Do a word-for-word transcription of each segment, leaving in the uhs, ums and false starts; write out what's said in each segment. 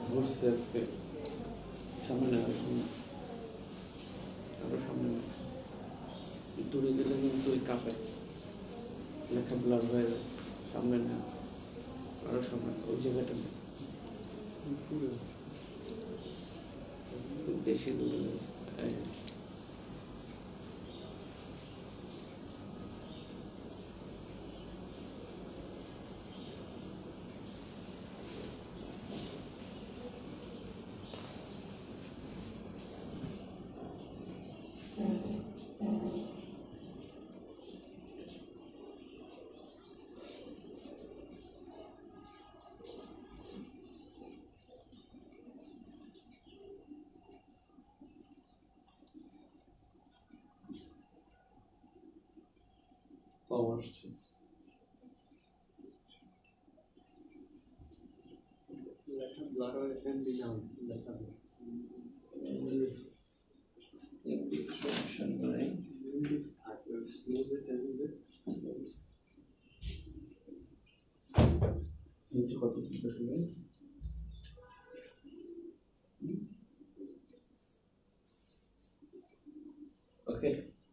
ঘুরছে আজকে সামনে আরো সামনে আরো সামনে দূরে গেলে কিন্তু ওই কাপে লেখা ব্লার হয়ে যায়। সামনে না আরো সামনে ওই জায়গাটা না পুরো বেশি দূরে পাওয়ার লেখা ব্লার হয়ে ফ্যামিলি নাম লেখা সমস্যা নাই কত ওকে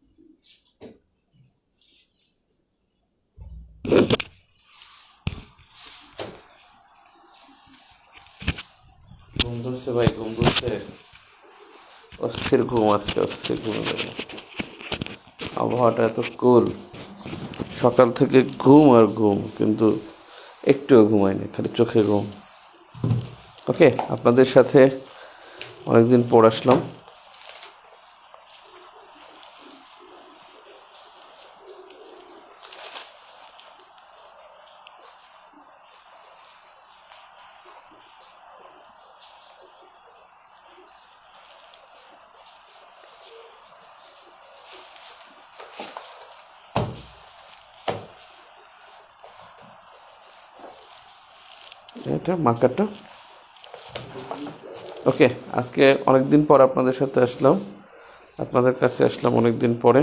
ঘুম ধরছে ভাই, ঘুম ধরছে, অস্থির ঘুম আসছে, অস্থির ঘুম ধরে। আবহাওয়াটা এত কুল, সকাল থেকে ঘুম আর ঘুম, কিন্তু একটুও ঘুমায়নি, খালি চোখে ঘুম। ওকে, আপনাদের সাথে অনেকদিন পর আসলাম। এটা মার্কারটা ওকে। আজকে অনেক দিন পর আপনাদের সাথে আসলাম, আপনাদের কাছে আসলাম অনেক দিন পরে।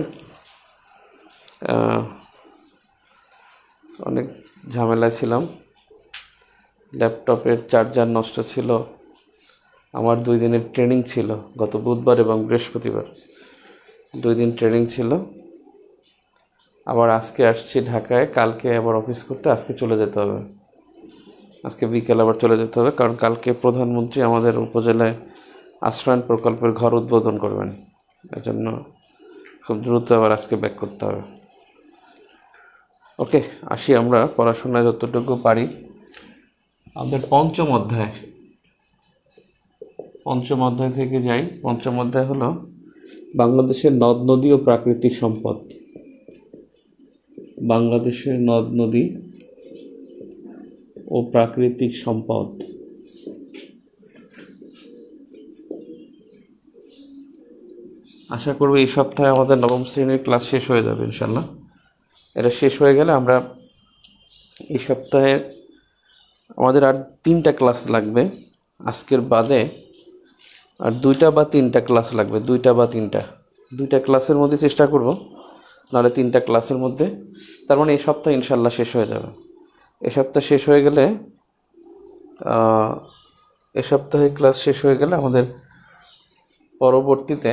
অনেক ঝামেলায় ছিলাম, ল্যাপটপের চার্জার নষ্ট ছিল, আমার দুই দিনের ট্রেনিং ছিল, গত বুধবার এবং বৃহস্পতিবার দুই দিন ট্রেনিং ছিল। আবার আজকে আসছি ঢাকায়, কালকে আবার অফিস করতে, আজকে চলে যেতে হবে, আজকে বিকেল আবার চলে যেতে হবে, কারণ কালকে প্রধানমন্ত্রী আমাদের উপজেলায় আশ্রয়ণ প্রকল্পের ঘর উদ্বোধন করবেন, এজন্য খুব দ্রুত আবার আজকে ব্যাক করতে হবে। ওকে, আসি আমরা পড়াশোনায় যতটুকু পারি। আমাদের পঞ্চম অধ্যায় পঞ্চম অধ্যায় থেকে যাই। পঞ্চম অধ্যায় হলো বাংলাদেশের নদ নদী ও প্রাকৃতিক সম্পদ। বাংলাদেশের নদ নদী ও প্রাকৃতিক সম্পদ। আশা করব এই সপ্তাহে আমাদের নবম শ্রেণীর ক্লাস শেষ হয়ে যাবে ইনশাল্লাহ। এটা শেষ হয়ে গেলে আমরা এই সপ্তাহে আমাদের আর তিনটা ক্লাস লাগবে, আজকের বাদে আর দুইটা বা তিনটা ক্লাস লাগবে, দুইটা বা তিনটা দুইটা ক্লাসের মধ্যে চেষ্টা করব, নাহলে তিনটা ক্লাসের মধ্যে। তার মানে এই সপ্তাহ ইনশাল্লাহ শেষ হয়ে যাবে। এ সপ্তাহ শেষ হয়ে গেলে এ সপ্তাহে ক্লাস শেষ হয়ে গেলে আমাদের পরবর্তীতে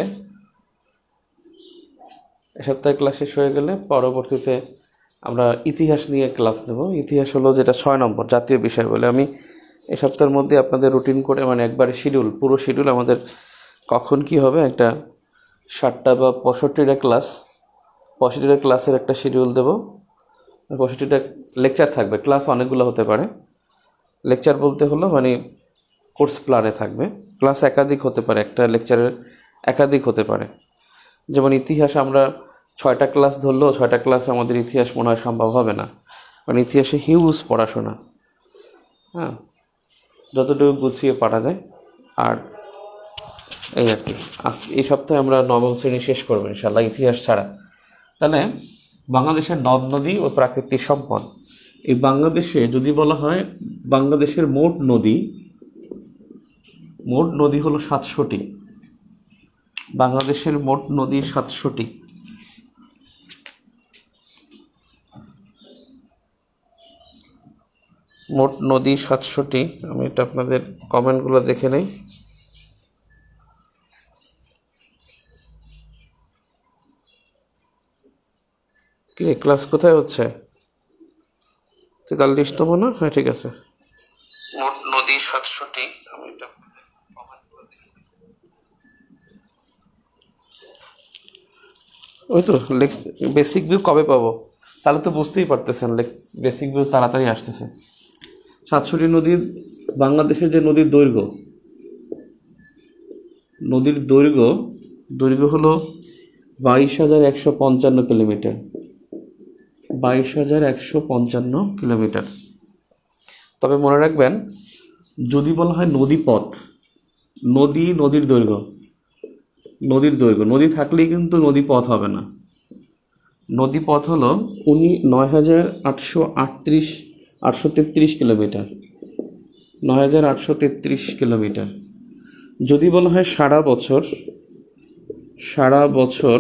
এ সপ্তাহে ক্লাস শেষ হয়ে গেলে পরবর্তীতে আমরা ইতিহাস নিয়ে ক্লাস নেব। ইতিহাস হলো যেটা ছয় নম্বর জাতীয় বিষয় বলে। আমি এ সপ্তাহের মধ্যে আপনাদের রুটিন করে, মানে একবারে শিডিউল, পুরো শিডিউল আমাদের কখন কি হবে, একটা ষাটটা বা পঁয়ষট্টিটা ক্লাস পঁয়ষট্টিটা ক্লাসের একটা শিডিউল দেবো। পঁয়ষট্টিটা লেকচার থাকবে, ক্লাস অনেকগুলো হতে পারে। লেকচার বলতে হলো মানে কোর্স প্ল্যানে থাকবে, ক্লাস একাধিক হতে পারে, একটা লেকচারের একাধিক হতে পারে। যেমন ইতিহাস আমরা ছয়টা ক্লাস ধরলেও ছয়টা ক্লাস আমাদের ইতিহাস মনে হয় সম্ভব হবে না, কারণ ইতিহাসে হিউজ পড়াশোনা। হ্যাঁ, যতটুকু গুছিয়ে পারা যায়। আর এই আর কি, আজ এই সপ্তাহে আমরা নবম শ্রেণী শেষ করবো ইনশাল্লাহ ইতিহাস ছাড়া। তাহলে বাংলাদেশের নদ নদী ও প্রাকৃতিক সম্পদ। এই বাংলাদেশে যদি বলা হয় বাংলাদেশের মোট নদী মোট নদী হলো সাতশোটি। বাংলাদেশের মোট নদী সাতশোটি। মোট নদী সাতশোটি। আমি এটা আপনাদের কমেন্টগুলো দেখে নেই। কি ক্লাস কোথায় হচ্ছে? তেতাল্লিশতম না? হ্যাঁ ঠিক আছে। মোট নদী সাতশোটি। আমি এটা ওই তো বেসিক ভিউ কবে পাবো? তাহলে তো বুঝতেই পারতেছেন বেসিক ভিউ তাড়াতাড়ি আসতেছে। সাতশোটি নদীর বাংলাদেশের যে নদীর দৈর্ঘ্য, নদীর দৈর্ঘ্য দৈর্ঘ্য হলো বাইশ হাজার একশো পঞ্চান্ন কিলোমিটার। বাইশ হাজার একশো পঞ্চান্ন কিলোমিটার। তবে মনে রাখবেন, যদি বলা হয় নদীপথ, নদী নদীর দৈর্ঘ্য, নদীর দৈর্ঘ্য নদী থাকলেই কিন্তু নদীপথ হবে না। নদীপথ হলো উনি নয় হাজার আটশো আটত্রিশ আটশো তেত্রিশ কিলোমিটার। নয় হাজার আটশো তেত্রিশ কিলোমিটার। যদি বলা হয় সারা বছর, সারা বছর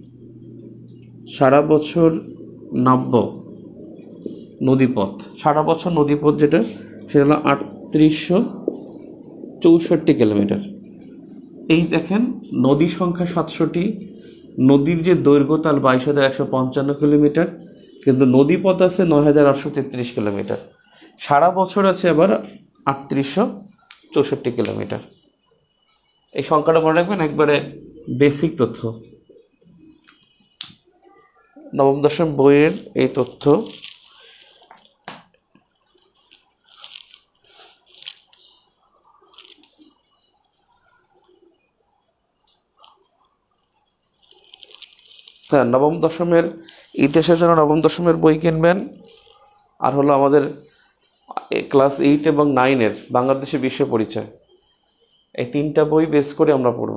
সারা বছর নাব্য নদীপথ, সারা বছর নদীপথ যেটা, সেটা হলো আটত্রিশশো চৌষট্টি কিলোমিটার। এই দেখেন, নদী সংখ্যা সাতশোটি, নদীর যে দৈর্ঘ্য তার বাইশ হাজার একশো পঞ্চান্ন কিলোমিটার, কিন্তু নদীপথ আছে নয় হাজার আটশো তেত্রিশ কিলোমিটার। সারা বছর আছে আবার আটত্রিশশো চৌষট্টি কিলোমিটার। এই সংখ্যাটা মনে রাখবেন, একবারে বেসিক তথ্য। নবম দশম বইয়ের এই তথ্য। হ্যাঁ, নবম দশমের ইতিহাসের জন্য নবম দশমের বই কিনবেন। আর হলো আমাদের ক্লাস এইট এবং নাইনের বাংলাদেশের বিশ্ব পরিচয়, এই তিনটা বই বেস করে আমরা পড়ব।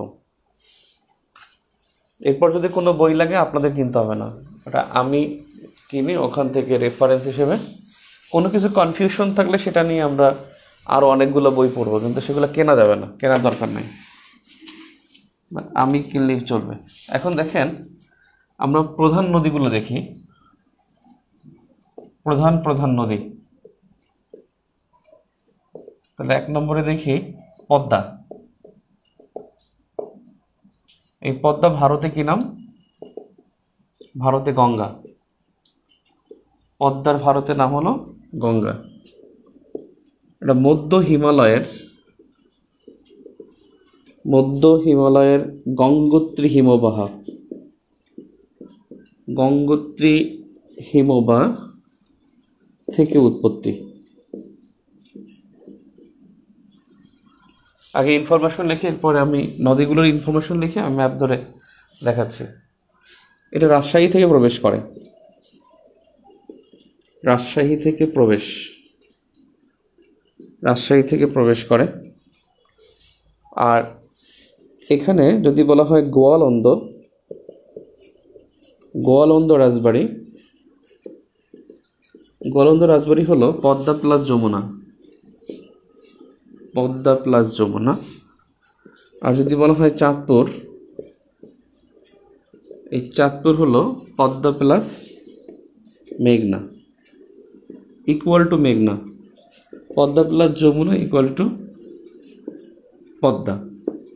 এরপর যদি কোনো বই লাগে আপনাদের কিনতে হবে না, ওটা আমি কিনি ওখান থেকে রেফারেন্স হিসেবে। কোনো কিছু কনফিউশন থাকলে সেটা নিয়ে আমরা আরও অনেকগুলো বই পড়বো, কিন্তু সেগুলো কেনা যাবে না, কেনার দরকার নেই, আমি কিনলেই চলবে। এখন দেখেন, আমরা প্রধান নদীগুলো দেখি। প্রধান প্রধান নদী, তাহলে এক নম্বরে দেখি পদ্মা। এই পদ্মা ভারতে কি নাম? ভারতে গঙ্গা। পদ্মার ভারতের নাম হলো গঙ্গা। এটা মধ্য হিমালয়ের মধ্য হিমালয়ের গঙ্গোত্রী হিমবাহ, গঙ্গোত্রী হিমবাহ থেকে উৎপত্তি। আগে ইনফরমেশন লিখে, এরপরে আমি নদীগুলোর ইনফরমেশন লিখে আমি ম্যাপ ধরে দেখাচ্ছি। এটা রাজশাহী থেকে প্রবেশ করে, রাজশাহী থেকে প্রবেশ রাজশাহী থেকে প্রবেশ করে। আর এখানে যদি বলা হয় গোয়ালন্দ, গোয়ালন্দ রাজবাড়ি, গোয়ালন্দ রাজবাড়ি হলো পদ্মা প্লাস যমুনা, পদ্মা প্লাস যমুনা। আর যদি বলা হয় চাঁদপুর, এই চাঁদপুর হলো পদ্মা প্লাস মেঘনা, ইকুয়াল টু মেঘনা। Padma plus Jamuna equal to Padma,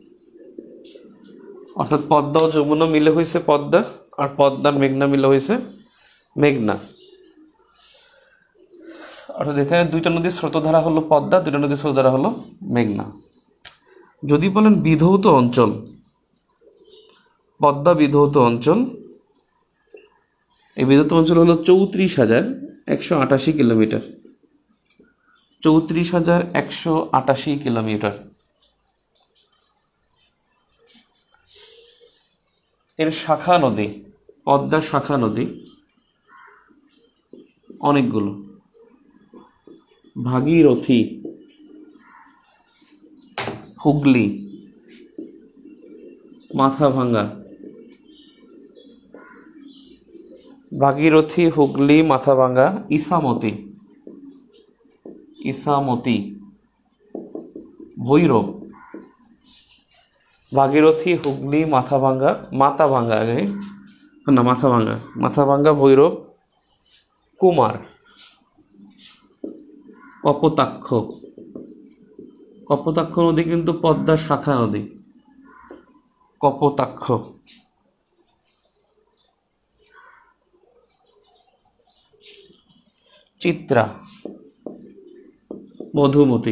অর্থাৎ পদ্মা ও যমুনা মিলে হয়েছে পদ্মা, আর পদ্মার মেঘনা মিলে হয়েছে মেঘনা। অর্থাৎ এখানে দুইটা নদীর স্রোতধারা হলো পদ্মা, দুইটা নদীর স্রোতধারা হলো মেঘনা। যদি বলেন বিধৌত অঞ্চল, পদ্মা বিধৌত অঞ্চল, এই বিধৌত অঞ্চল হলো চৌত্রিশ হাজার একশো আটাশি কিলোমিটার, চৌত্রিশ হাজার একশো আটাশি কিলোমিটার। এর শাখা নদী, পদ্মা শাখা নদী অনেকগুলো। ভাগীরথী, হুগলি, মাথাভাঙ্গা, ভাগীরথী, হুগলি, মাথাভাঙ্গা, ইসামতি, ইসামতি, ভৈরব, ভাগীরথী, হুগলি, মাথাভাঙ্গা, মাথাভাঙ্গা আগে না মাথাভাঙ্গা, মাথাভাঙ্গা, ভৈরব, কুমার, কপোতাক্ষ। কপোতাক্ষ নদী কিন্তু পদ্মা শাখা নদী। কপোতাক্ষ। চিত্রা, মধুমতি।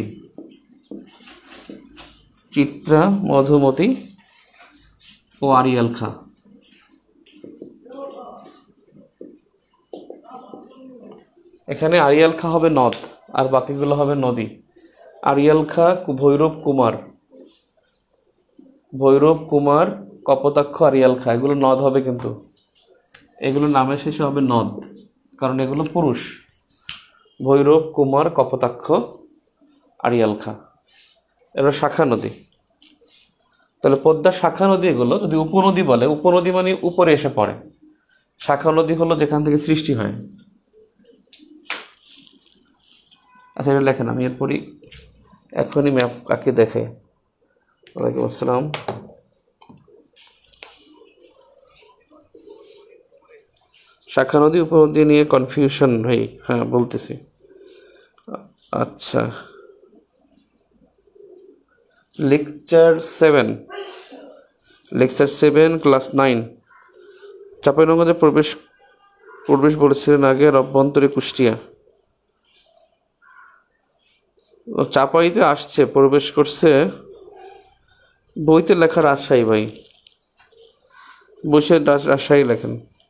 চিত্রা, মধুমতি ও আড়িয়াল খাঁ। এখানে আড়িয়াল খাঁ হবে নদ আর বাকিগুলো হবে নদী। আড়িয়াল খাঁ, ভৈরব কুমার, ভৈরব কুমার, কপোতাক্ষ, আড়িয়াল খাঁ এগুলো নদ হবে, কিন্তু এগুলো নামের শেষে হবে নদ, কারণ এগুলো পুরুষ। ভৈরব কুমার, কপোতাক্ষ, আড়িয়াল খাঁ এগুলো শাখা নদী। তাহলে পদ্মা শাখা নদী এগুলো। যদি উপনদী বলে, উপনদী মানে উপরে এসে পড়ে। শাখা নদী হলো যেখান থেকে সৃষ্টি হয়। আচ্ছা, এটা লেখেন, আমি এরপরই এখনই ম্যাপ কাকে দেখে। ওয়ালাইকুম আসসালাম। শাখা নদী উপনদী নিয়ে কনফিউশন ভাই, হ্যাঁ বলতেছি। আচ্ছা, lecture seven, lecture seven class nine. চাঁপাইনবাবগঞ্জে প্রবেশ প্রবেশ বলেছিলেন আগে, আর অভ্যন্তরে কুষ্টিয়া। ও চাপাইতে আসছে, প্রবেশ করছে, বইতে লেখা রাজশাহী ভাই, বসে রাজশাহী লেখেন।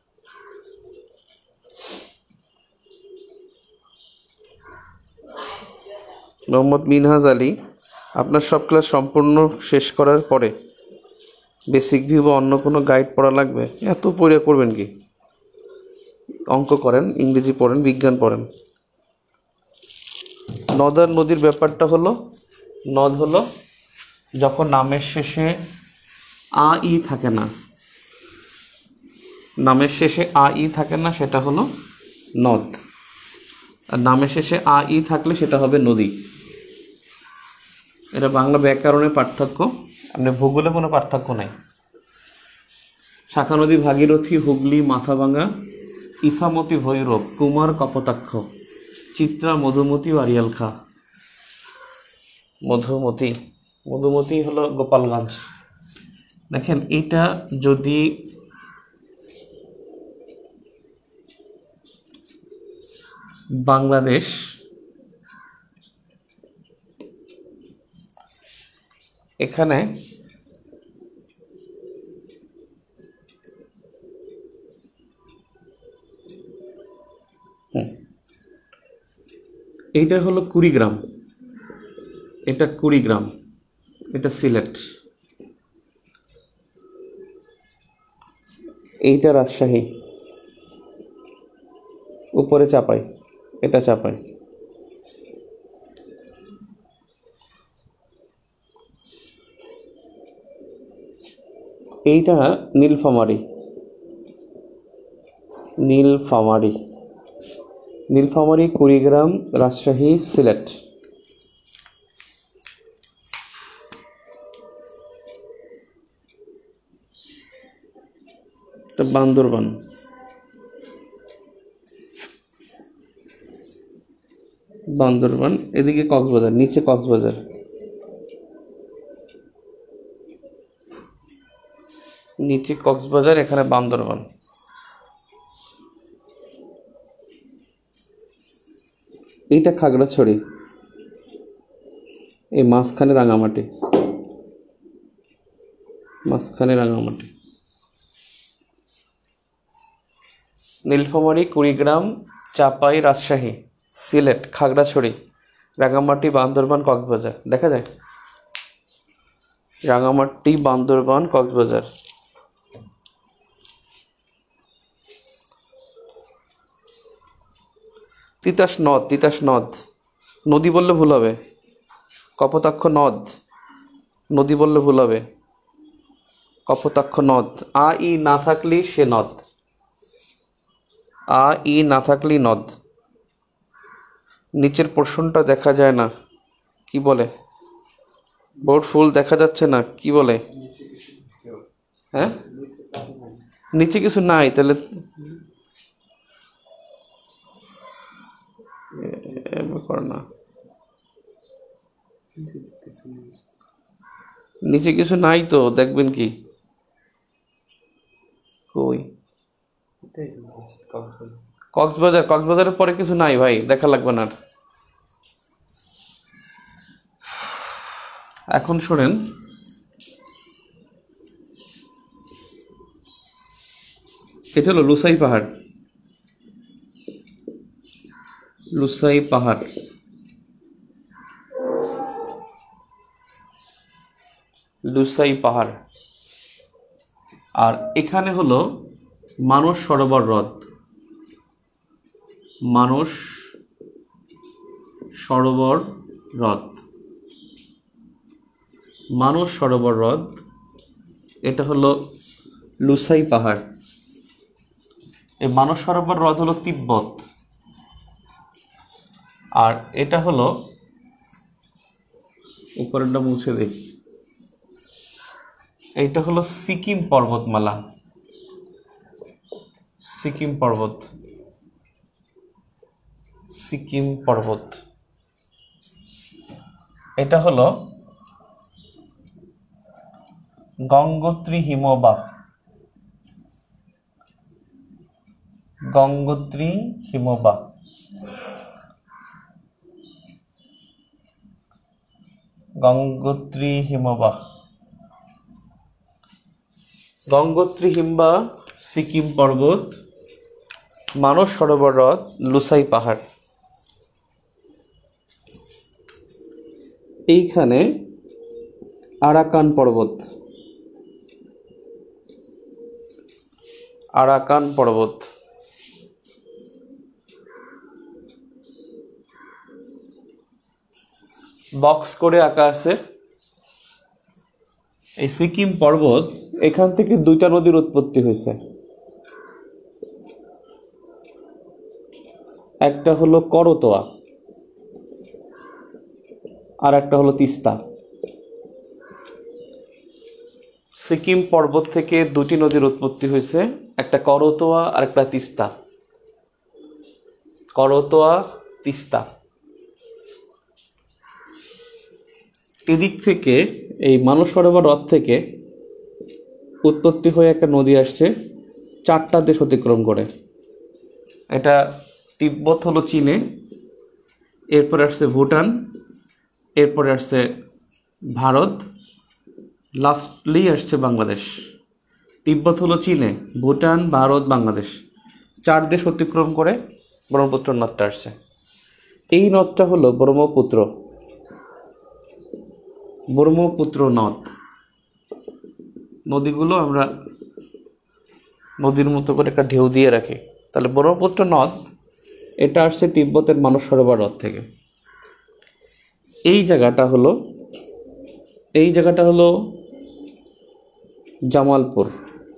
মোহাম্মদ মিনহাজ আলী, আপনার সব ক্লাস সম্পূর্ণ শেষ করার পরে বেসিক ভিউ বা অন্য কোনো গাইড পড়া লাগবে? এত পড়ে করবেন কি? অঙ্ক করেন, ইংরেজি পড়েন, বিজ্ঞান পড়েন। নদ আর নদীর ব্যাপারটা হলো, নদ হলো যখন নামের শেষে আ ই থাকে না, নামের শেষে আ ই থাকে না সেটা হলো নদ, আর নামের শেষে আ ই থাকলে সেটা হবে নদী। এটা বাংলা ব্যাকরণের পার্থক্য, মানে ভূগোলে কোনো পার্থক্য নাই। শাখা নদী ভাগীরথী, হুগলি, মাথাভাঙা, ইসামতি, ভৈরব, কুমার, কপোতাক্ষ, চিত্রা, মধুমতি ও আড়িয়াল খাঁ। মধুমতি, মধুমতি হলো গোপালগঞ্জ। দেখেন, এটা যদি বাংলাদেশ, এখানে এইটা হলো কুড়িগ্রাম, এটা কুড়িগ্রাম, এটা সিলেট, এইটা রাজশাহী, উপরে চাপাই, এটা চাপাই। এইটা নীলফামারী, নীলফামারী, নীলফামারী, কুড়িগ্রাম, রাজশাহী, সিলেট। এটা বান্দরবান, বান্দরবান, এদিকে কক্সবাজার, নিচে কক্সবাজার, নিচে কক্সবাজার, এখানে বান্দরবান। এইটা খাগড়াছড়ি, এই মাঝখানে রাঙামাটি, মাঝখানে রাঙামাটি। নীলফামারী, কুড়িগ্রাম, চাপাই, রাজশাহী, সিলেট, খাগড়াছড়ি, রাঙামাটি, বান্দরবান, কক্সবাজার। দেখা যায় রাঙামাটি, বান্দরবান, কক্সবাজার। তিতাস নদ, তিতাস নদ, নদী বললে ভুল হবে। কপোতাক্ষ নদ, নদী বললে ভুল হবে। কপোতাক্ষ নদ, আ ই না থাকলেই সে নদ, আ ই না থাকলেই নদ। নিচের পোর্শনটা দেখা যায় না, কি বলে? বোর্ড ফুল দেখা যাচ্ছে না, কি বলে? হ্যাঁ, নিচে কিছু নাই, তাহলে কর না। নিচে কিছু নাই তো, দেখবেন কি? কই? কক্সবাজার, কক্সবাজারের পরে কিছু নাই ভাই, দেখা লাগবে না আর। এখন শোনেন, এটা হলো লুসাই পাহাড়। লুসাই পাহাড়, লুসাই পাহাড়। আর এখানে হলো মানস সরোবর হ্রদ। মানস সরোবর হ্রদ, মানস সরোবর হ্রদ, এটা হলো লুসাই পাহাড়। এই মানস সরোবর হ্রদ হলো তিব্বত, আর এটা হলো, উপরেরটা মুছে দিই, এইটা হলো সিকিম পর্বতমালা। সিকিম পর্বত, সিকিম পর্বত। এটা হলো গঙ্গোত্রী হিমবাহ, গঙ্গোত্রী হিমবাহ। গঙ্গোত্রী হিমবাহ, গঙ্গোত্রী হিমবাহ, সিকিম পর্বত, মানস সরোবর হ্রদ, লুসাই পাহাড়। এইখানে আরাকান পর্বত, আরাকান পর্বত। বক্স করে আঁকা আছে। এই সিকিম পর্বত, এখান থেকে দুইটা নদীর উৎপত্তি হয়েছে। একটা হলো করতোয়া, আর একটা হলো তিস্তা। সিকিম পর্বত থেকে দুটি নদীর উৎপত্তি হয়েছে, একটা করতোয়া আর একটা তিস্তা। করতোয়া, তিস্তা। এদিক থেকে এই মানস সরোবর হ্রদ থেকে উৎপত্তি হয়ে একটা নদী আসছে চারটা দেশ অতিক্রম করে। এটা তিব্বত হলো চীনে, এরপরে আসছে ভুটান, এরপরে আসছে ভারত, লাস্টলি আসছে বাংলাদেশ। তিব্বত হলো চীনে, ভুটান, ভারত, বাংলাদেশ, চার দেশ অতিক্রম করে ব্রহ্মপুত্র নদটা আসছে। এই নদটা হলো ব্রহ্মপুত্র, ব্রহ্মপুত্র নদ। নদীগুলো আমরা নদীর মতো করে একটা ঢেউ দিয়ে রাখি, তাহলে ব্রহ্মপুত্র নদ এটা আসছে তিব্বতের মানস সরোবর হ্রদ থেকে। এই জায়গাটা হলো, এই জায়গাটা হলো জামালপুর।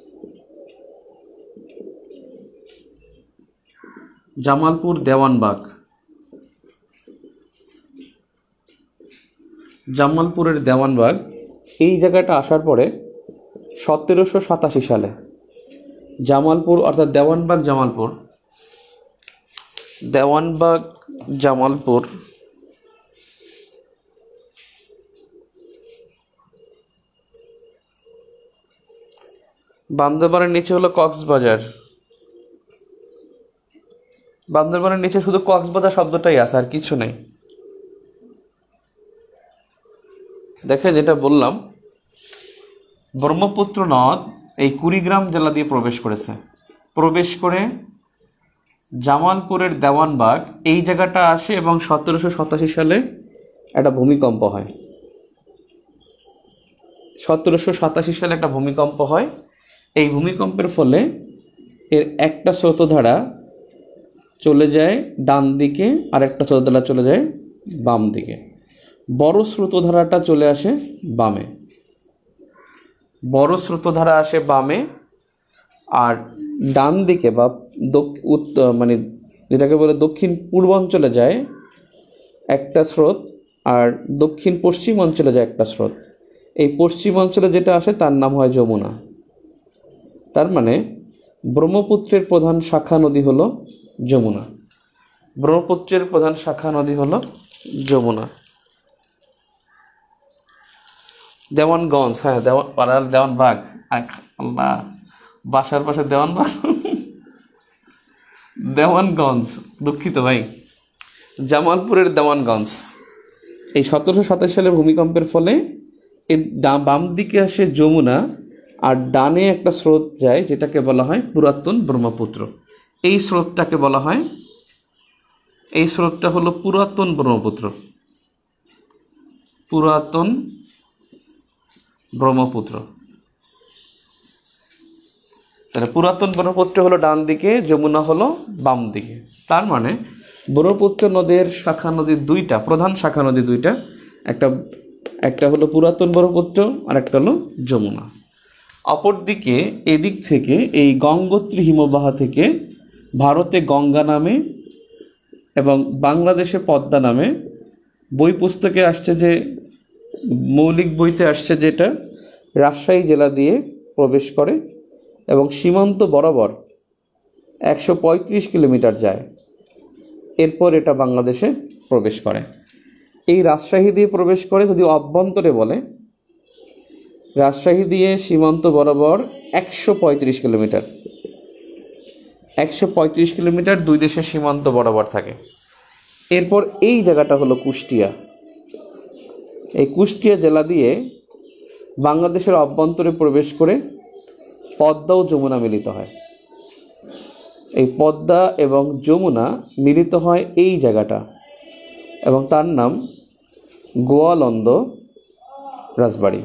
জামালপুর, দেওয়ানবাগ। জামালপুরের দেওয়ানবাগ, এই জায়গাটা আসার পরে সতেরোশো সাতাশি সালে জামালপুর, অর্থাৎ দেওয়ানবাগ জামালপুর, দেওয়ানবাগ জামালপুর বান্দরবানের নিচে হলো কক্সবাজার। বান্দরবানের নিচে শুধু কক্সবাজার শব্দটাই আছে, আর কিছু নেই। দেখেন, যেটা বললাম, ব্রহ্মপুত্র নদ এই কুড়িগ্রাম জেলা দিয়ে প্রবেশ করেছে। প্রবেশ করে জামালপুরের দেওয়ানবাগ এই জায়গাটা আসে এবং সতেরোশো সাতাশি সালে একটা ভূমিকম্প হয়। সতেরোশো সাতাশি সালে একটা ভূমিকম্প হয়। এই ভূমিকম্পের ফলে এর একটা স্রোতধারা চলে যায় ডান দিকে, আর একটা স্রোতধারা চলে যায় বাম দিকে। বড় স্রোতধারাটা চলে আসে বামে, বড় স্রোতধারা আসে বামে, আর ডান দিকে বা মানে যেটাকে বলে দক্ষিণ পূর্বাঞ্চলে যায় একটা স্রোত, আর দক্ষিণ পশ্চিম অঞ্চলে যায় একটা স্রোত। এই পশ্চিম অঞ্চলে যেটা আসে তার নাম হয় যমুনা। তার মানে ব্রহ্মপুত্রের প্রধান শাখা নদী হলো যমুনা। ব্রহ্মপুত্রের প্রধান শাখা নদী হলো যমুনা। দেওয়ানগঞ্জ, হ্যাঁ দেওয়ান পাড়ার দেওয়ানবাগ। আল্লাহ, বাসার পাশে দেওয়ানবাগ। দেওয়ানগঞ্জ, দুঃখিত ভাই, জামালপুরের দেওয়ানগঞ্জ। এই সতেরোশো সাতাশ সালের ভূমিকম্পের ফলে এই বাম দিকে আসে যমুনা, আর ডানে একটা স্রোত যায় যেটাকে বলা হয় পুরাতন ব্রহ্মপুত্র। এই স্রোতটাকে বলা হয়, এই স্রোতটা হলো পুরাতন ব্রহ্মপুত্র। পুরাতন ব্রহ্মপুত্র। তাহলে পুরাতন ব্রহ্মপুত্র হলো ডান দিকে, যমুনা হলো বাম দিকে। তার মানে ব্রহ্মপুত্র নদের শাখা নদী দুইটা, প্রধান শাখা নদী দুইটা, একটা একটা হলো পুরাতন ব্রহ্মপুত্র আর একটা হলো যমুনা। অপরদিকে এদিক থেকে এই গঙ্গোত্রী হিমবাহ থেকে ভারতে গঙ্গা নামে এবং বাংলাদেশে পদ্মা নামে বই পুস্তকে আসছে, যে মৌলিক বইতে আসছে, যেটা রাজশাহী জেলা দিয়ে প্রবেশ করে এবং সীমান্ত বরাবর একশো পঁয়ত্রিশ কিলোমিটার যায়, এরপর এটা বাংলাদেশে প্রবেশ করে। এই রাজশাহী দিয়ে প্রবেশ করে, যদি অভ্যন্তরে বলে, রাজশাহী দিয়ে সীমান্ত বরাবর একশো পঁয়ত্রিশ কিলোমিটার একশো পঁয়ত্রিশ কিলোমিটার দুই দেশের সীমান্ত বরাবর থাকে। এরপর এই জায়গাটা হলো কুষ্টিয়া। এই কুষ্টিয়া জেলা দিয়ে বাংলাদেশের অভ্যন্তরে প্রবেশ করে পদ্মা ও যমুনা মিলিত হয়। এই পদ্মা এবং যমুনা মিলিত হয় এই জায়গাটা, এবং তার নাম গোয়ালন্দ রাজবাড়ি।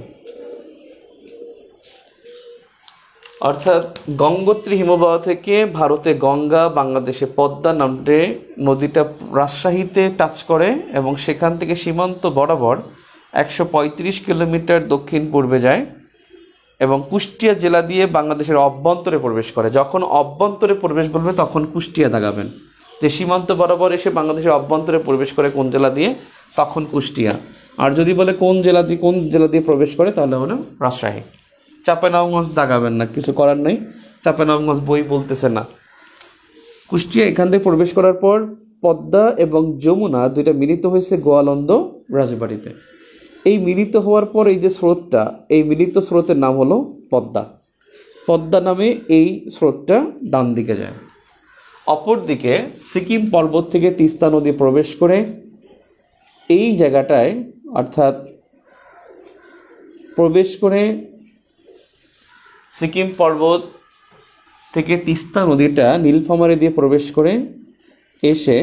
অর্থাৎ গঙ্গোত্রী হিমবাহ থেকে ভারতে গঙ্গা, বাংলাদেশে পদ্মা নামে নদীটা রাজশাহীতে টাচ করে এবং সেখান থেকে সীমান্ত বরাবর একশো পঁয়ত্রিশ কিলোমিটার দক্ষিণ পূর্বে যায় এবং কুষ্টিয়া জেলা দিয়ে বাংলাদেশের অভ্যন্তরে প্রবেশ করে। যখন অভ্যন্তরে প্রবেশ বলবে তখন কুষ্টিয়া দাগাবেন, যে সীমান্ত বরাবর এসে বাংলাদেশের অভ্যন্তরে প্রবেশ করে কোন জেলা দিয়ে, তখন কুষ্টিয়া। আর যদি বলে কোন জেলা দিয়ে কোন জেলা দিয়ে প্রবেশ করে, তাহলে হলো রাজশাহী। চাঁপাইনবাবগঞ্জ দাগাবেন না, কিছু করার নেই, চাঁপাইনবাবগঞ্জ বই বলতেছে না। কুষ্টিয়া এখান থেকে প্রবেশ করার পর পদ্মা এবং যমুনা দুইটা মিলিত হয়েছে গোয়ালন্দ রাজবাড়িতে। এই মিলিত হওয়ার পর এই যে স্রোতটা, এই মিলিত স্রোতের নাম হলো পদ্মা। পদ্মা নামে এই স্রোতটা ডান দিকে যায়। অপরদিকে সিকিম পর্বত থেকে তিস্তা নদী প্রবেশ করে এই জায়গাটায়, অর্থাৎ প্রবেশ করে সিকিম পর্বত থেকে তিস্তা নদীটা নীলফামারী দিয়ে প্রবেশ করে এসে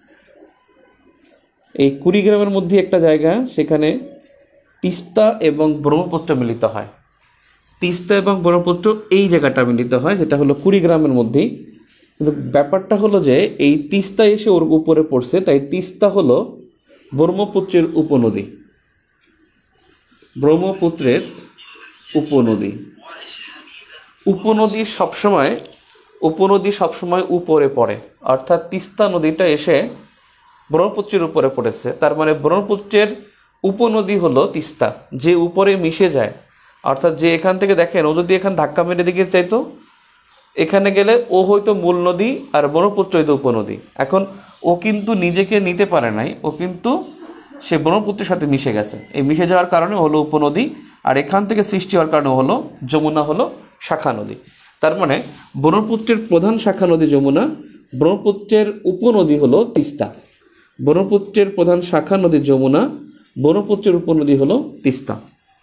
এই কুড়িগ্রামের মধ্যে একটা জায়গা, সেখানে তিস্তা এবং ব্রহ্মপুত্র মিলিত হয়। তিস্তা এবং ব্রহ্মপুত্র এই জায়গাটা মিলিত হয়, যেটা হলো কুড়িগ্রামের মধ্যেই। কিন্তু ব্যাপারটা হলো যে এই তিস্তা এসে ওর উপরে পড়ছে, তাই তিস্তা হলো ব্রহ্মপুত্রের উপনদী। ব্রহ্মপুত্রের উপনদী। উপনদী সবসময় উপনদী সবসময় উপরে পড়ে, অর্থাৎ তিস্তা নদীটা এসে ব্রহ্মপুত্রের উপরে পড়েছে, তার মানে ব্রহ্মপুত্রের উপনদী হলো তিস্তা, যে উপরে মিশে যায়। অর্থাৎ যে এখান থেকে দেখেন, ও যদি এখানে ধাক্কা মেরে দিকে চাইতো, এখানে গেলে ও হয়তো মূল নদী আর ব্রহ্মপুত্র হয়তো উপনদী। এখন ও কিন্তু নিজেকে নিতে পারে নাই, ও কিন্তু সে ব্রহ্মপুত্রের সাথে মিশে গেছে। এই মিশে যাওয়ার কারণে হলো উপনদী, আর এখান থেকে সৃষ্টি হওয়ার কারণে হলো যমুনা হলো শাখা নদী। তার মানে ব্রহ্মপুত্রের প্রধান শাখা নদী যমুনা, ব্রহ্মপুত্রের উপনদী হলো তিস্তা। ব্রহ্মপুত্রের প্রধান শাখা নদী যমুনা, ব্রহ্মপুত্রের উপনদী হলো তিস্তা।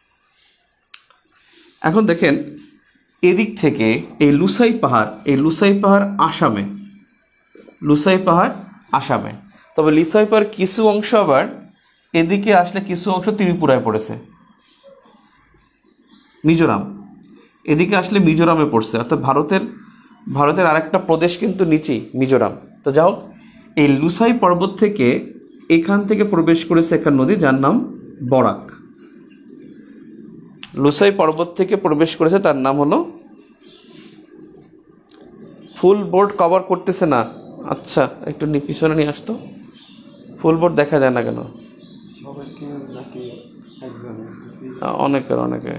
এখন দেখেন, এদিক থেকে এই লুসাই পাহাড়, এই লুসাই পাহাড় আসামে, লুসাই পাহাড় আসামে। তবে লুসাই পাহাড় কিছু অংশ আবার এদিকে আসলে কিছু অংশ ত্রিপুরায় পড়েছে, মিজোরাম। এদিকে আসলে মিজোরামে পড়ছে, অর্থাৎ ভারতের ভারতের আরেকটা প্রদেশ কিন্তু নিচেই, মিজোরাম। তো যাও, এই লুসাই পর্বত থেকে এখান থেকে প্রবেশ করেছে একটা নদী, যার নাম বরাক। লুসাই পর্বত থেকে প্রবেশ করেছে, তার নাম হলো, ফুল বোর্ড কভার করতেছে না। আচ্ছা, একটু পিছনে নিয়ে আসতো, ফুল বোর্ড দেখা যায় না কেন? অনেকের অনেকে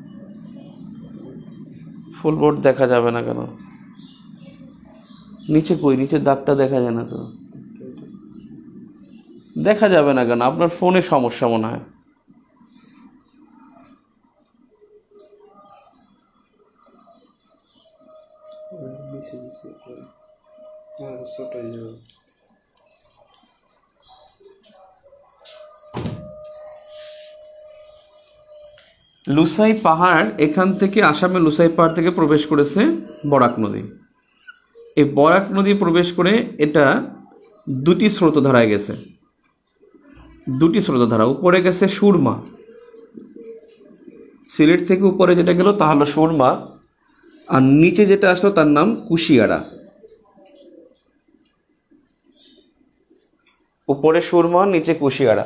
ফুল বোর্ড দেখা যাবে না কেন? নিচে কই, নিচের দাগটা দেখা যায় না তো? দেখা যাবে না কেন? আপনার ফোনে সমস্যা মনে হয়। নিচে নিচে করে আর ছোট হয়ে যাবে। লুসাই পাহাড়, এখান থেকে আসামে লুসাই পাহাড় থেকে প্রবেশ করেছে বরাক নদী। এই বরাক নদী প্রবেশ করে এটা দুটি স্রোতধারায় গেছে, দুটি স্রোতধারা। উপরে গেছে সুরমা, সিলেট থেকে উপরে যেটা গেল তা হলো সুরমা, আর নিচে যেটা আসলো তার নাম কুশিয়ারা। উপরে সুরমা, নিচে কুশিয়ারা।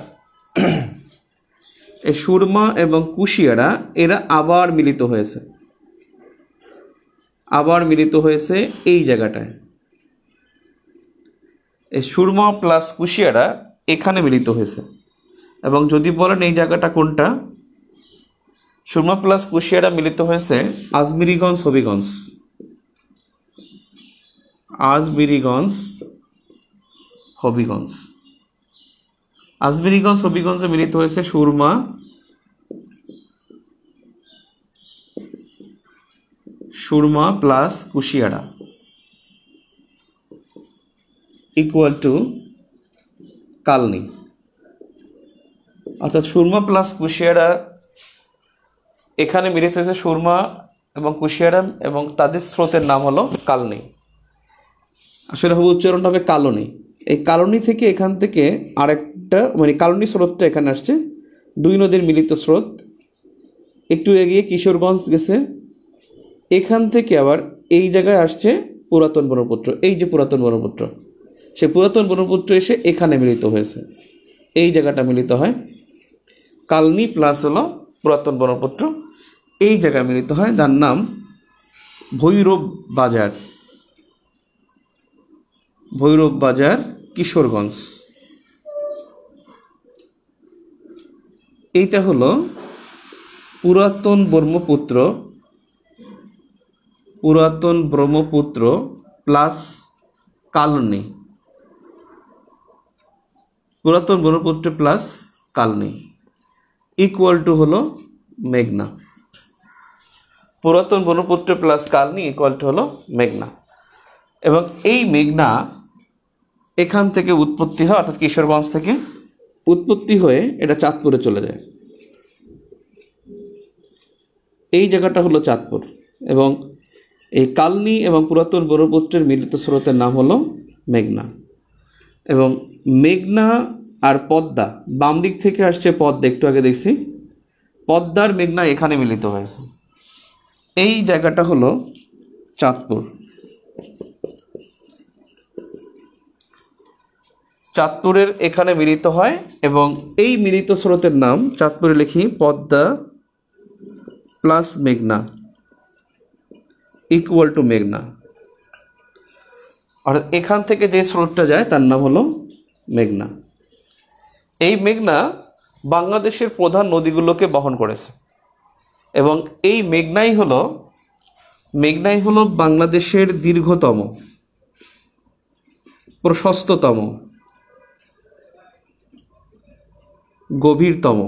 এই সুরমা এবং কুশিয়ারা এরা আবার মিলিত হয়েছে, আবার মিলিত হয়েছে এই জায়গাটায়। এই সুরমা প্লাস কুশিয়ারা এখানে মিলিত হয়েছে। এবং যদি বলেন এই জায়গাটা কোনটা, সুরমা প্লাস কুশিয়ারা মিলিত হয়েছে আজমিরিগঞ্জ হবিগঞ্জ, আজমিরিগঞ্জ হবিগঞ্জ। আজমিরিগঞ্জ হবিগঞ্জে মিলিত হয়েছে Surma Surma plus Kushiyara equal to Kalni. অর্থাৎ সুরমা প্লাস কুশিয়ারা এখানে মিলিত হয়েছে সুরমা এবং কুশিয়ারা, এবং তাদের স্রোতের নাম হলো কালনি। আসলে হবে উচ্চারণটা হবে কালনি। এই কালনি থেকে এখান থেকে আরেকটা মানে কালনি স্রোতটা এখানে আসছে, দুই নদীর মিলিত স্রোত। একটু এগিয়ে কিশোরগঞ্জ গেছে, এখান থেকে আবার এই জায়গায় আসছে পুরাতন ব্রহ্মপুত্র। এই যে পুরাতন ব্রহ্মপুত্র, সে পুরাতন ব্রহ্মপুত্র এসে এখানে মিলিত হয়েছে, এই জায়গাটা মিলিত হয়। কালনি প্লাস হলো পুরাতন ব্রহ্মপুত্র, এই জায়গায় মিলিত হয়, যার নাম ভৈরব বাজার। ভৈরব বাজার কিশোরগঞ্জ। এইটা হলো পুরাতন ব্রহ্মপুত্র, পুরাতন ব্রহ্মপুত্র প্লাস কালনি, পুরাতন Brahmaputra plus Kalni equal to হলো মেঘনা। পুরাতন Brahmaputra plus Kalni equal to হলো মেঘনা। এবং এই মেঘনা এখান থেকে উৎপত্তি হয়, অর্থাৎ কিশোরগঞ্জ থেকে উৎপত্তি হয়ে এটা চাঁদপুরে চলে যায়। এই জায়গাটা হলো চাঁদপুর। এবং এই কালনি এবং পুরাতন ব্রহ্মপুত্রের মিলিত স্রোতের নাম হলো মেঘনা। এবং মেঘনা আর পদ্মা, বাম দিক থেকে আসছে পদ্মা, একটু আগে দেখছি পদ্মার মেঘনা এখানে মিলিত হয়েছে। এই জায়গাটা হলো চাঁদপুর। চাঁদপুরের এখানে মিলিত হয় এবং এই মিলিত স্রোতের নাম চাঁদপুরে লিখি পদ্মা প্লাস মেঘনা ইকুয়াল টু মেঘনা। অর্থাৎ এখান থেকে যে স্রোতটা যায় তার নাম হলো মেঘনা। এই মেঘনা বাংলাদেশের প্রধান নদীগুলোকে বহন করেছে এবং এই মেঘনাই হলো মেঘনাই হলো বাংলাদেশের দীর্ঘতম, প্রশস্ততম, গভীরতম,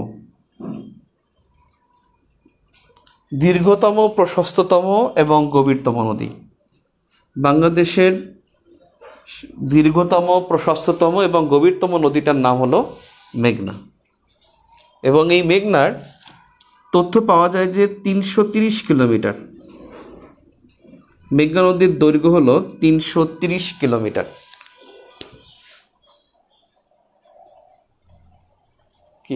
দীর্ঘতম, প্রশস্ততম এবং গভীরতম নদী। বাংলাদেশের দীর্ঘতম, প্রশস্ততম এবং গভীরতম নদীটার নাম হলো মেঘনা। এবং এই মেঘনার তথ্য পাওয়া যায় যে তিনশো তিরিশ কিলোমিটার। মেঘনা নদীর দৈর্ঘ্য হলো তিনশো তিরিশ কিলোমিটার। কি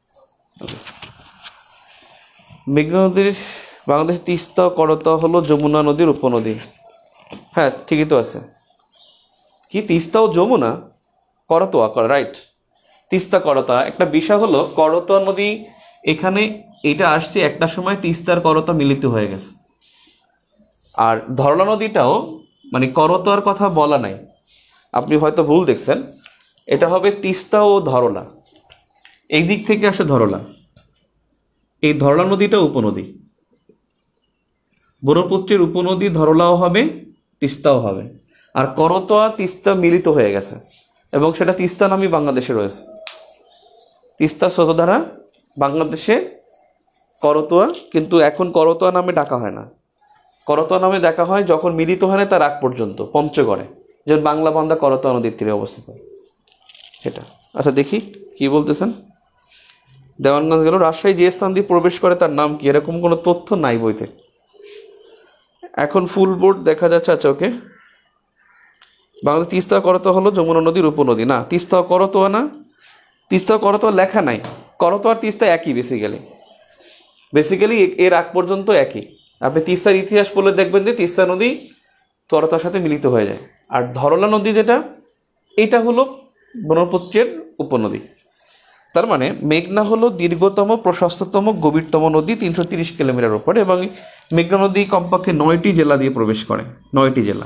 মেঘনা নদীর বাংলাদেশের তিস্তা করতোয়া হলো যমুনা নদীর উপনদী। হ্যাঁ ঠিকই তো আছে। কি তিস্তা ও যমুনা, করতোয়া, রাইট। তিস্তা করতোয়া একটা বিষয় হলো করতোয়া নদী এখানে এটা আসছে একটা সময় তিস্তার করতোয়া মিলিত হয়ে গেছে। আর ধরলা নদীটাও মানে করতোয়ার কথা বলা নাই, আপনি হয়তো ভুল দেখছেন, এটা হবে তিস্তা ও ধরলা, এই দিক থেকে আসে ধরলা। এই ধরলা নদীটা উপনদী, ব্রহ্মপুত্রের উপনদী ধরলাও হবে, তিস্তাও হবে। আর করতোয়া তিস্তা মিলিত হয়ে গেছে এবং সেটা তিস্তা নামই বাংলাদেশে রয়েছে। তিস্তা স্রোতধারা বাংলাদেশে করতোয়া, কিন্তু এখন করতোয়া নামে ডাকা হয় না, করতোয়া নামে দেখা হয় যখন মিলিত হয় না তার আগ পর্যন্ত, পঞ্চগড়ে, যেমন বাংলা বান্দা করতোয়া নদীর তীরে অবস্থিত সেটা। আচ্ছা দেখি কি বলতেছেন। দেওয়ানগঞ্জ গেল, রাজশাহী যে স্থান দিয়ে প্রবেশ করে তার নাম কি, এরকম কোনো তথ্য নাই বইতে। এখন ফুল বোর্ড দেখা যাচ্ছে। আচ্ছা ওকে, বাংলাদেশ তিস্তা করতোয়া হলো যমুনা নদীর উপনদী। না, তিস্তা করতোয়া না, তিস্তা করতোয়া লেখা নাই। করতোয়া আর তিস্তা একই বেসিক্যালি, বেসিক্যালি এর আগ পর্যন্ত একই। আপনি তিস্তার ইতিহাস পড়লে দেখবেন যে তিস্তা নদী করতোয়ার সাথে মিলিত হয়ে যায়। আর ধরলা নদী যেটা, এটা হলো ব্রহ্মপুত্রের উপনদী। তার মানে মেঘনা হলো দীর্ঘতম, প্রশস্ততম, গভীরতম নদী, তিনশো তিরিশ কিলোমিটার উপরে, এবং মেঘনা নদী কমপক্ষে নয়টি জেলা দিয়ে প্রবেশ করে, নয়টি জেলা।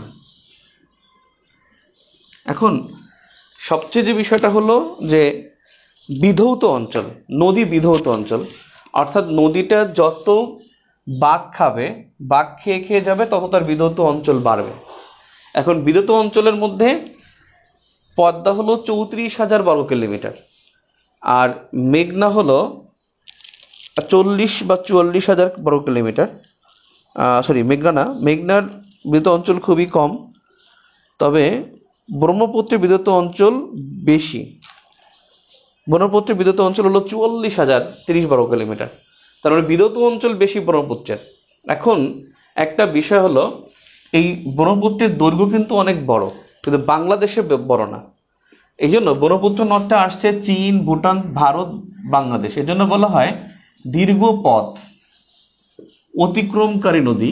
এখন সবচেয়ে যে বিষয়টা হলো যে বিধৌত অঞ্চল, নদী বিধৌত অঞ্চল, অর্থাৎ নদীটা যত বাঁক খাবে, বাঁক খেয়ে খেয়ে যাবে, তত তার বিধৌত অঞ্চল বাড়বে। এখন বিধৌত অঞ্চলের মধ্যে পদ্মা হলো চৌত্রিশ হাজার বর্গ কিলোমিটার, আর মেঘনা হলো চল্লিশ বা চুয়াল্লিশ হাজার বর্গ কিলোমিটার। সরি, মেঘনা না, মেঘনার বিধৌত অঞ্চল খুবই কম, তবে ব্রহ্মপুত্রের বিধৌত অঞ্চল বেশি। ব্রহ্মপুত্রের বিধৌত অঞ্চল হলো চুয়াল্লিশ হাজার তিরিশ বর্গ কিলোমিটার, তার মানে বিধৌত অঞ্চল বেশি ব্রহ্মপুত্রের। এখন একটা বিষয় হলো, এই ব্রহ্মপুত্রের দৈর্ঘ্য কিন্তু অনেক বড়, কিন্তু বাংলাদেশে বড় না। এই জন্য ব্রহ্মপুত্র নদটা আসছে চীন, ভুটান, ভারত, বাংলাদেশ। এই জন্য বলা হয় দীর্ঘ পথ অতিক্রমকারী নদী।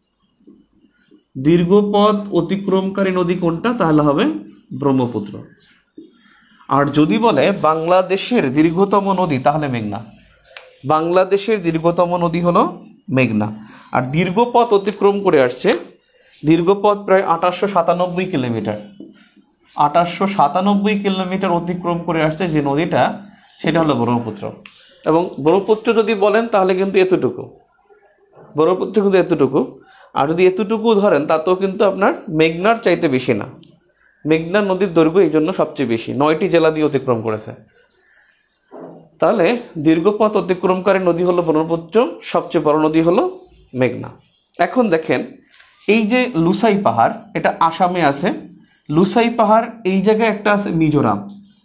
দীর্ঘ পথ অতিক্রমকারী নদী কোনটা, তাহলে হবে ব্রহ্মপুত্র। আর যদি বলে বাংলাদেশের দীর্ঘতম নদী, তাহলে মেঘনা। বাংলাদেশের দীর্ঘতম নদী হলো মেঘনা। আর দীর্ঘ পথ অতিক্রম করে আসছে, দীর্ঘ পথ প্রায় আঠাশশো সাতানব্বই কিলোমিটার, আঠাশশো সাতানব্বই কিলোমিটার অতিক্রম করে আসছে যে নদীটা, সেটা হলো ব্রহ্মপুত্র। এবং ব্রহ্মপুত্র যদি বলেন তাহলে কিন্তু এতটুকু, ব্রহ্মপুত্র কিন্তু এতটুকু। আর যদি এতটুকু ধরেন তাতেও কিন্তু আপনার মেঘনার চাইতে বেশি না। মেঘনা নদীর দৈর্ঘ্য এই জন্য সবচেয়ে বেশি, নয়টি জেলা দিয়ে অতিক্রম করেছে। তাহলে দীর্ঘপথ অতিক্রমকারী নদী হলো ব্রহ্মপুত্র, সবচেয়ে বড় নদী হলো মেঘনা। এখন দেখেন, এই যে লুসাই পাহাড়, এটা আসামে আছে। লুসাই পাহাড় এই জায়গায় একটা আছে মিজোরাম।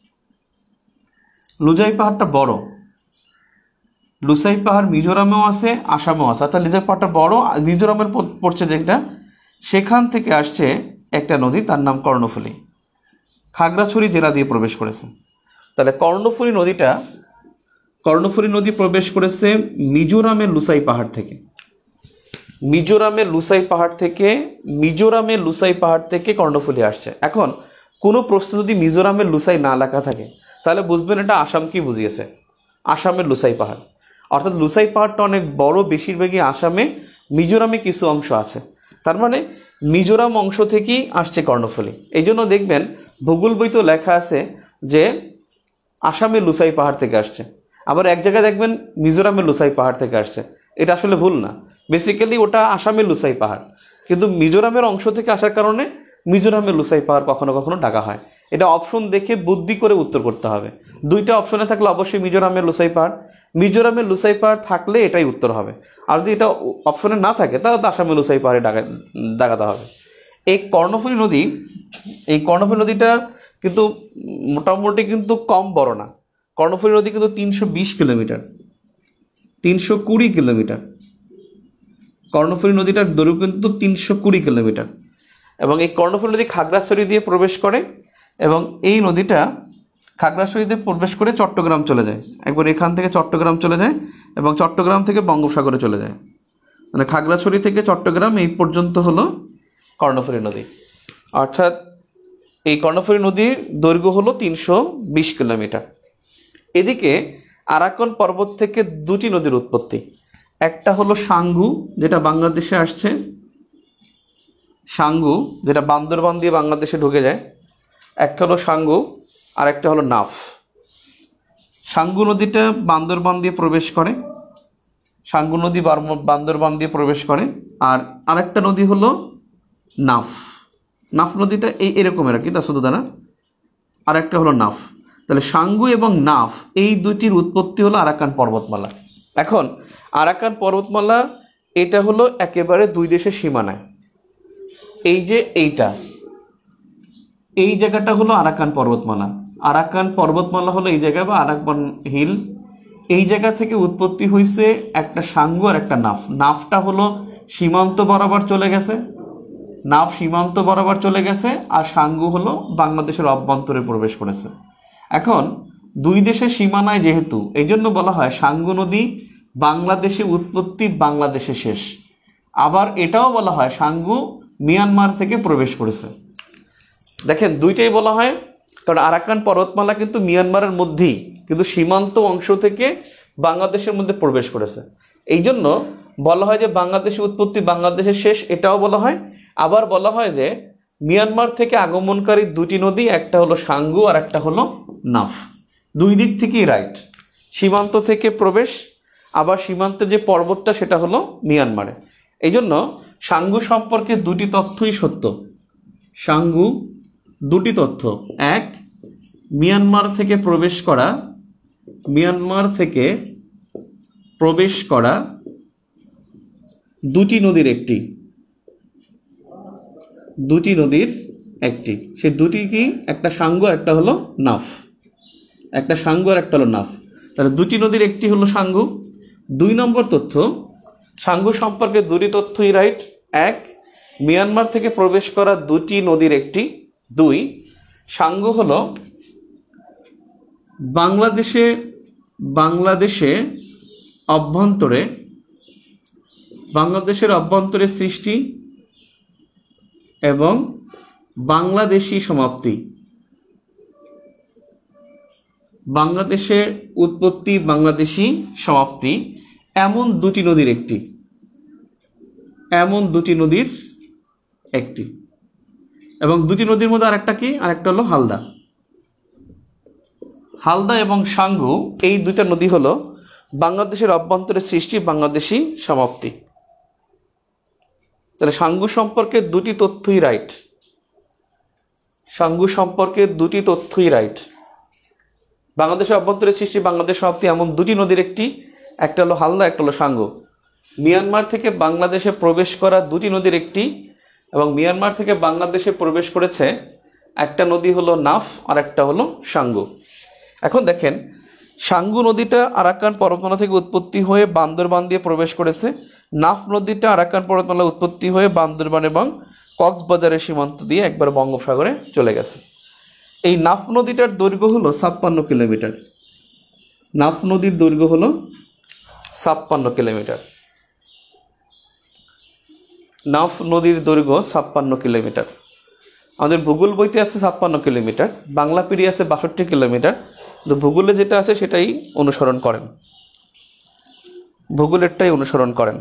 লুসাই পাহাড়টা বড়, লুসাই পাহাড় মিজোরামেও আছে, আসামেও আছে। অর্থাৎ লুসাই পাহাড়টা বড়, মিজোরামের পড়ছে যেটা, সেখান থেকে আসছে একটা নদী, তার নাম কর্ণফুলী, খাগড়াছড়ি জেলা দিয়ে প্রবেশ করেছে। তাহলে কর্ণফুলী নদীটা, কর্ণফুলী নদী প্রবেশ করেছে মিজোরামের লুসাই পাহাড় থেকে, মিজোরামের লুসাই পাহাড় থেকে, মিজোরামের লুসাই পাহাড় থেকে কর্ণফুলী আসছে। এখন কোনো প্রশ্ন যদি মিজোরামের লুসাই না লেখা থাকে, তাহলে বুঝবেন এটা আসাম কি বুঝিয়েছে, আসামের লুসাই পাহাড়। অর্থাৎ লুসাই পাহাড়টা অনেক বড়, বেশিরভাগই আসামে, মিজোরামে কিছু অংশ আছে। তার মানে মিজোরাম অংশ থেকেই আসছে কর্ণফুলী। এই জন্য দেখবেন ভূগোল বইতেও লেখা আছে যে আসামের লুসাই পাহাড় থেকে আসছে, আবার এক জায়গায় দেখবেন মিজোরামের লুসাই পাহাড় থেকে আসছে। এটা আসলে ভুল না, বেসিক্যালি ওটা আসামের লুসাই পাহাড়, কিন্তু মিজোরামের অংশ থেকে আসার কারণে মিজোরামের লুসাই পাহাড় কখনো কখনো ডাকা হয়। এটা অপশন দেখে বুদ্ধি করে উত্তর করতে হবে। দুইটা অপশনে থাকলে অবশ্যই মিজোরামের লুসাই পাহাড়, মিজোরামের লুসাই পাহাড় থাকলে এটাই উত্তর হবে। আর যদি এটা অপশনে না থাকে তাহলে তো আসামের লুসাই পাহাড়ে ডাকা ডাকাতে হবে। এই কর্ণফুলী নদী, এই কর্ণফুলী নদীটা কিন্তু মোটামুটি কিন্তু কম বড় না। কর্ণফুলী নদী কিন্তু তিনশো বিশ কিলোমিটার, তিনশো কুড়ি কিলোমিটার। কর্ণফুলী নদীটার দৈর্ঘ্য কিন্তু তিনশো কুড়ি কিলোমিটার। এবং এই কর্ণফুলী নদী খাগড়াছড়ি দিয়ে প্রবেশ করে, এবং এই নদীটা খাগড়াছড়ি দিয়ে প্রবেশ করে চট্টগ্রাম চলে যায়। একবার এখান থেকে চট্টগ্রাম চলে যায়, এবং চট্টগ্রাম থেকে বঙ্গোপসাগরে চলে যায়। মানে খাগড়াছড়ি থেকে চট্টগ্রাম এই পর্যন্ত হলো কর্ণফুলী নদী। অর্থাৎ এই কর্ণফুলী নদীর দৈর্ঘ্য হলো তিনশো বিশ কিলোমিটার। এদিকে আরাকান পর্বত থেকে দুটি নদীর উৎপত্তি। একটা হলো সাঙ্গু, যেটা বাংলাদেশে আসছে, সাঙ্গু যেটা বান্দরবান দিয়ে বাংলাদেশে ঢুকে যায়। একটা হলো সাঙ্গু, আর একটা হলো নাফ। সাঙ্গু নদীটা বান্দরবান দিয়ে প্রবেশ করে, সাঙ্গু নদী বান্দরবান দিয়ে প্রবেশ করে। আর আরেকটা নদী হলো নাফ। নাফ নদীটা এই এরকমের আর কি, তার শুধু দ্বারা। আর একটা হলো নাফ। তাহলে সাঙ্গু এবং নাফ এই দুইটির উৎপত্তি হলো আরাকান পর্বতমালা। এখন আরাকান পর্বতমালা এটা হলো একেবারে দুই দেশের সীমানায়। এই যে এইটা, এই জায়গাটা হলো আরাকান পর্বতমালা। আরাকান পর্বতমালা হলো এই জায়গা বা আরাকান হিল। এই জায়গা থেকে উৎপত্তি হয়েছে একটা সাঙ্গু আর একটা নাফ। নাফটা হলো সীমান্ত বরাবর চলে গেছে, নাফ সীমান্ত বরাবর চলে গেছে, আর সাঙ্গু হলো বাংলাদেশের অভ্যন্তরে প্রবেশ করেছে। এখন দুই দেশের সীমানায় যেহেতু, এই জন্য বলা হয় সাঙ্গু নদী বাংলাদেশে উৎপত্তি, বাংলাদেশে শেষ। আবার এটাও বলা হয় সাঙ্গু মিয়ানমার থেকে প্রবেশ করেছে। দেখেন দুইটাই বলা হয়, কারণ আরাকান পর্বতমালা কিন্তু মিয়ানমারের মধ্যেই, কিন্তু সীমান্ত অংশ থেকে বাংলাদেশের মধ্যে প্রবেশ করেছে। এই জন্য বলা হয় যে বাংলাদেশে উৎপত্তি, বাংলাদেশের শেষ, এটাও বলা হয়। আবার বলা হয় যে মিয়ানমার থেকে আগমনকারী দুটি নদী, একটা হলো সাঙ্গু আর একটা হলো নাফ। দুই দিক থেকেই রাইট, সীমান্ত থেকে প্রবেশ, আবার সীমান্তের যে পর্বতটা সেটা হলো মিয়ানমারে। এই জন্য সাঙ্গু সম্পর্কে দুটি তথ্যই সত্য। সাঙ্গু দুটি তথ্য, এক, মিয়ানমার থেকে প্রবেশ করা, মিয়ানমার থেকে প্রবেশ করা দুটি নদীর একটি, দুটি নদীর একটি, সে দুটি কি, একটা সাঙ্গু আর একটা হলো নাফ, একটা সাঙ্গু আর একটা হলো নাফ। তাহলে দুটি নদীর একটি হলো সাঙ্গু। দুই নম্বর তথ্য, সাঙ্গু সম্পর্কে দুটি তথ্যই রাইট। এক, মিয়ানমার থেকে প্রবেশ করা দুটি নদীর একটি। দুই, সাঙ্গু হলো বাংলাদেশে বাংলাদেশে অভ্যন্তরে বাংলাদেশের অভ্যন্তরে সৃষ্টি এবং বাংলাদেশি সমাপ্তি, বাংলাদেশে উৎপত্তি, বাংলাদেশি সমাপ্তি, এমন দুটি নদীর একটি, এমন দুটি নদীর একটি। এবং দুটি নদীর মধ্যে আরেকটা কি, আরেকটা হলো হালদা। হালদা এবং সাঙ্গু এই দুইটা নদী হলো বাংলাদেশের অভ্যন্তরে সৃষ্টি, বাংলাদেশি সমাপ্তি। তাহলে সাঙ্গু সম্পর্কে দুটি তথ্যই রাইট, সাঙ্গু সম্পর্কে দুটি তথ্যই রাইট। বাংলাদেশের অভ্যন্তরে সৃষ্টি, বাংলাদেশ সমাপ্তি, এমন দুটি নদীর একটি, একটা হলো হালদা, একটা হলো সাঙ্গু। মিয়ানমার থেকে বাংলাদেশে প্রবেশ করা দুটি নদীর একটি, এবং মিয়ানমার থেকে বাংলাদেশে প্রবেশ করেছে একটা নদী হলো নাফ আর একটা হলো সাঙ্গু। এখন দেখেন, সাঙ্গু নদীটা আরাকান পর্বতমালা থেকে উৎপত্তি হয়ে বান্দরবান দিয়ে প্রবেশ করেছে। নাফ নদীটা আরাকান পর্বতমালা উৎপত্তি হয়ে বান্দরবান এবং কক্সবাজারের সীমান্ত দিয়ে একবার বঙ্গোপসাগরে চলে গেছে। এই নাফ নদীটার দৈর্ঘ্য হলো ছাপ্পান্ন কিলোমিটার। নাফ নদীর দৈর্ঘ্য হলো ছাপ্পান্ন কিলোমিটার। নাফ নদীর দৈর্ঘ্য ছাপ্পান্ন কিলোমিটার। আমাদের ভূগোল বইতে আছে ছাপ্পান্ন কিলোমিটার, বাংলা পিডি আছে বাষট্টি কিলোমিটার। তো ভূগোলে যেটা আছে সেটাই অনুসরণ করেন, ভূগোলেরটাই অনুসরণ করেন।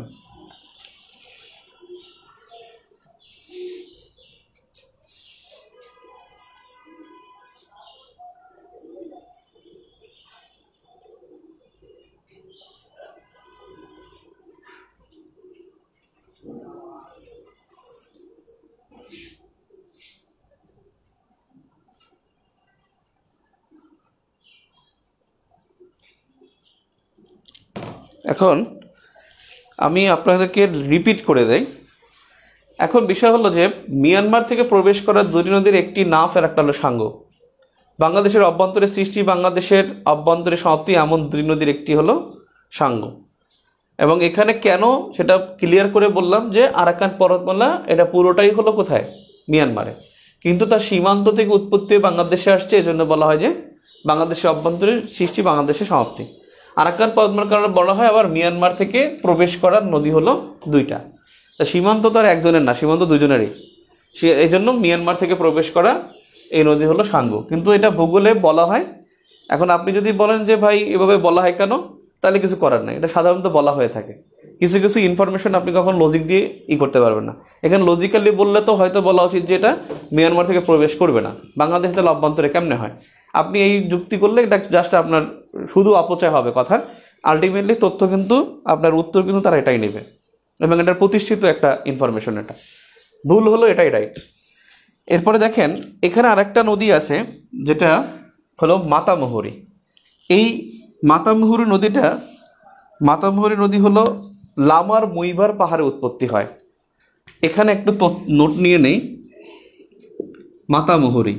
এখন আমি আপনাদেরকে রিপিট করে দেই। এখন বিষয় হলো যে মিয়ানমার থেকে প্রবেশ করা দুটি নদীর একটি নাফ আর একটা হলো সাঙ্গু। বাংলাদেশের অভ্যন্তরে সৃষ্টি, বাংলাদেশের অভ্যন্তরে সমাপ্তি, এমন দুই নদীর একটি হলো সাঙ্গু। এবং এখানে কেন সেটা ক্লিয়ার করে বললাম যে আরাকান পর্বতমালা এটা পুরোটাই হলো কোথায়, মিয়ানমারে, কিন্তু তার সীমান্ত থেকে উৎপত্তি হয়ে বাংলাদেশে আসছে, এই জন্য বলা হয় যে বাংলাদেশের অভ্যন্তরে সৃষ্টি, বাংলাদেশের সমাপ্তি। আরাকান পর্বতমালার কারণে বলা হয় আবার মিয়ানমার থেকে প্রবেশ করার নদী হলো দুইটা। তা সীমান্ত তো আর একজনের না, সীমান্ত দুজনেরই। সে এই জন্য মিয়ানমার থেকে প্রবেশ করা এই নদী হলো সাঙ্গু, কিন্তু এটা ভূগোলে বলা হয়। এখন আপনি যদি বলেন যে ভাই এভাবে বলা হয় কেন, তাহলে কিছু করার নাই, এটা সাধারণত বলা হয়ে থাকে। কিছু কিছু ইনফরমেশন আপনি কখন লজিক দিয়ে ই করতে পারবেন না। এখানে লজিক্যালি বললে তো হয়তো বলা উচিত যে এটা মিয়ানমার থেকে প্রবেশ করবে না, বাংলাদেশ তাহলে অভ্যন্তরে কেমনে হয়। আপনি এই যুক্তি করলে এটা জাস্ট আপনার শুধু অপচয় হবে কথার। আলটিমেটলি তথ্য কিন্তু আপনার উত্তর কিন্তু তারা এটাই নেবে, এবং এটার প্রতিষ্ঠিত একটা ইনফরমেশন। এটা ভুল হলো, এটাই রাইট। এরপরে দেখেন এখানে আরেকটা নদী আছে যেটা হলো মাতামুহুরী। এই মাতামুহুরী নদীটা, মাতামুহুরী নদী হলো লামার মুইভার পাহাড়ে উৎপত্তি হয়। এখানে একটু নোট নিয়ে নেই। মাতামুহুরী,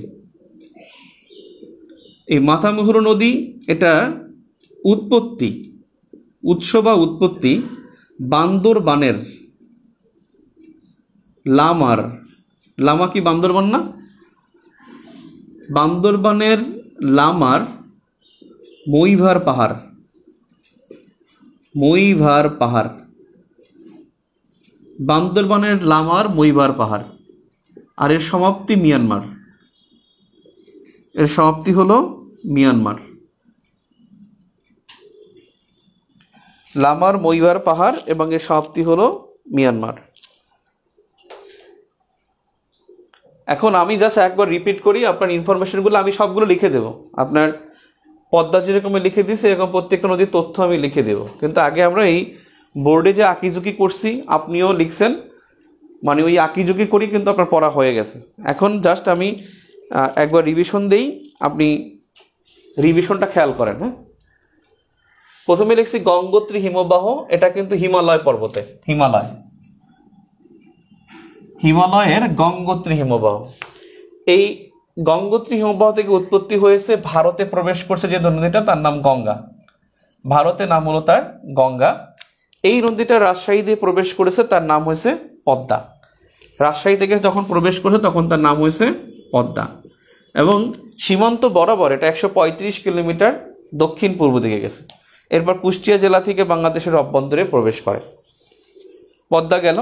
এই মাতামুহুরী নদী, এটা উৎপত্তি, উৎস বা উৎপত্তি বান্দরবানের লামার, লামা কি বান্দরবান না? বান্দরবানের লামার মইভার পাহাড়, মইভার পাহাড়, বান্দরবানের লামার মইভার পাহাড়। আর এর সমাপ্তি মিয়ানমার, এর সমাপ্তি হলো মিয়ানমার। লামার মইভার পাহাড় এবং এর সমাপ্তি হলো মিয়ানমার। এখন আমি জাস্ট একবার রিপিট করি, আপনার ইনফরমেশনগুলো আমি সবগুলো লিখে দেবো। আপনার পদ্মা যেরকম লিখে দিয়েছি এরকম প্রত্যেকটা নদীর তথ্য আমি লিখে দেবো। কিন্তু আগে আমরা এই বোর্ডে যে আঁকিঝুঁকি করছি, আপনিও লিখছেন, মানে ওই আঁকিঝুঁকি করি কিন্তু আপনার পড়া হয়ে গেছে। এখন জাস্ট আমি একবার রিভিশন দেই, আপনি রিভিশনটা খেয়াল করেন। হ্যাঁ, প্রথমে লিখছি গঙ্গোত্রী হিমবাহ, এটা কিন্তু হিমালয় পর্বতে, হিমালয়, হিমালয়ের গঙ্গোত্রী হিমবাহ। এই গঙ্গোত্রী হিমবাহ থেকে উৎপত্তি হয়েছে, ভারতে প্রবেশ করছে যে নদীটা, তার নাম গঙ্গা। ভারতে নাম হলো তার গঙ্গা। এই নদীটা রাজশাহী দিয়ে প্রবেশ করেছে, তার নাম হয়েছে পদ্মা। রাজশাহী থেকে যখন প্রবেশ করেছে তখন তার নাম হয়েছে পদ্মা। এবং সীমান্ত বরাবর এটা একশো পঁয়ত্রিশ কিলোমিটার দক্ষিণ পূর্ব দিকে গেছে। এরপর কুষ্টিয়া জেলা থেকে বাংলাদেশের অভ্যন্তরে প্রবেশ করে। পদ্মা গেল।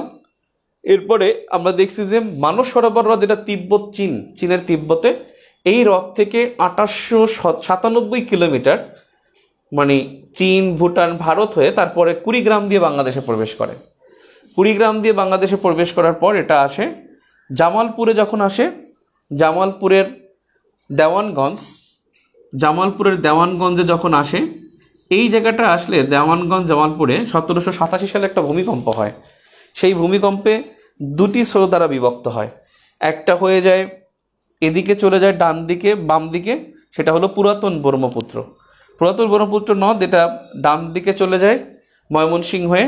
এরপরে আমরা দেখছি যে মানস সরোবর হ্রদ, যেটা তিব্বত, চীন, চীনের তিব্বতে, এই হ্রদ থেকে আঠাশশো সাতানব্বই কিলোমিটার, মানে চীন, ভুটান, ভারত হয়ে তারপরে কুড়িগ্রাম দিয়ে বাংলাদেশে প্রবেশ করে। কুড়িগ্রাম দিয়ে বাংলাদেশে প্রবেশ করার পর এটা আসে জামালপুরে। যখন আসে জামালপুরের দেওয়ানগঞ্জ, জামালপুরের দেওয়ানগঞ্জে যখন আসে, এই জায়গাটা আসলে দেওয়ানগঞ্জ জামালপুরে সতেরোশো সাতাশি সালে একটা ভূমিকম্প হয়। সেই ভূমিকম্পে দুটি স্রোত দ্বারা বিভক্ত হয়। একটা হয়ে যায় এদিকে চলে যায় ডান দিকে, বাম দিকে, সেটা হলো পুরাতন ব্রহ্মপুত্র। পুরাতন ব্রহ্মপুত্র নদ, এটা ডান দিকে চলে যায় ময়মনসিংহ হয়ে,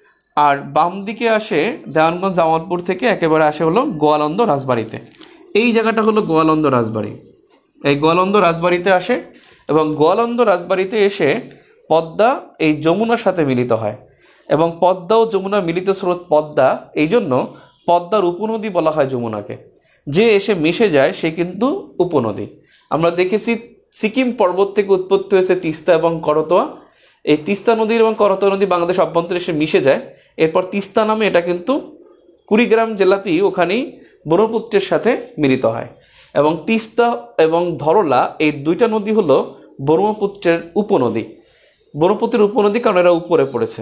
আর বাম দিকে আসে দেওয়ানগঞ্জ জামালপুর থেকে একেবারে আসে হলো গোয়ালন্দ রাজবাড়িতে। এই জায়গাটা হলো গোয়ালন্দ রাজবাড়ি। এই গোয়ালন্দ রাজবাড়িতে আসে এবং গোয়ালন্দ রাজবাড়িতে এসে পদ্মা এই যমুনার সাথে মিলিত হয়। এবং পদ্মা ও যমুনা মিলিত স্রোত পদ্মা, এই জন্য পদ্মার উপনদী বলা হয় যমুনাকে। যে এসে মিশে যায় সে কিন্তু উপনদী। আমরা দেখেছি সিকিম পর্বত থেকে উৎপত্তি হয়েছে তিস্তা এবং করতোয়া। এই তিস্তা নদী এবং করতোয়া নদী বাংলাদেশ অভ্যন্তরে এসে মিশে যায়। এরপর তিস্তা নামে এটা কিন্তু কুড়িগ্রাম জেলাতেই, ওখানেই ব্রহ্মপুত্রের সাথে মিলিত হয়। এবং তিস্তা এবং ধরলা, এই দুইটা নদী হলো ব্রহ্মপুত্রের উপনদী। ব্রহ্মপুত্রের উপনদী কারণ এরা উপরে পড়েছে।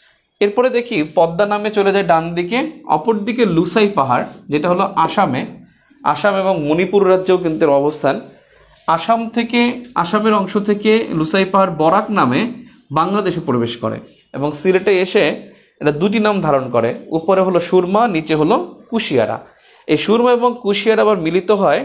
এরপরে দেখি পদ্মা নামে চলে যায় ডান দিকে, অপর দিকে লুসাই পাহাড়, যেটা হলো আসামে, আসাম এবং মণিপুর রাজ্যেও কিন্তু এর অবস্থান। আসাম থেকে, আসামের অংশ থেকে লুসাই পাহাড় বরাক নামে বাংলাদেশে প্রবেশ করে এবং সিলেটে এসে এটা দুটি নাম ধারণ করে। উপরে হলো সুরমা, নিচে হলো কুশিয়ারা। এই সুরমা এবং কুশিয়ারা আবার মিলিত হয়,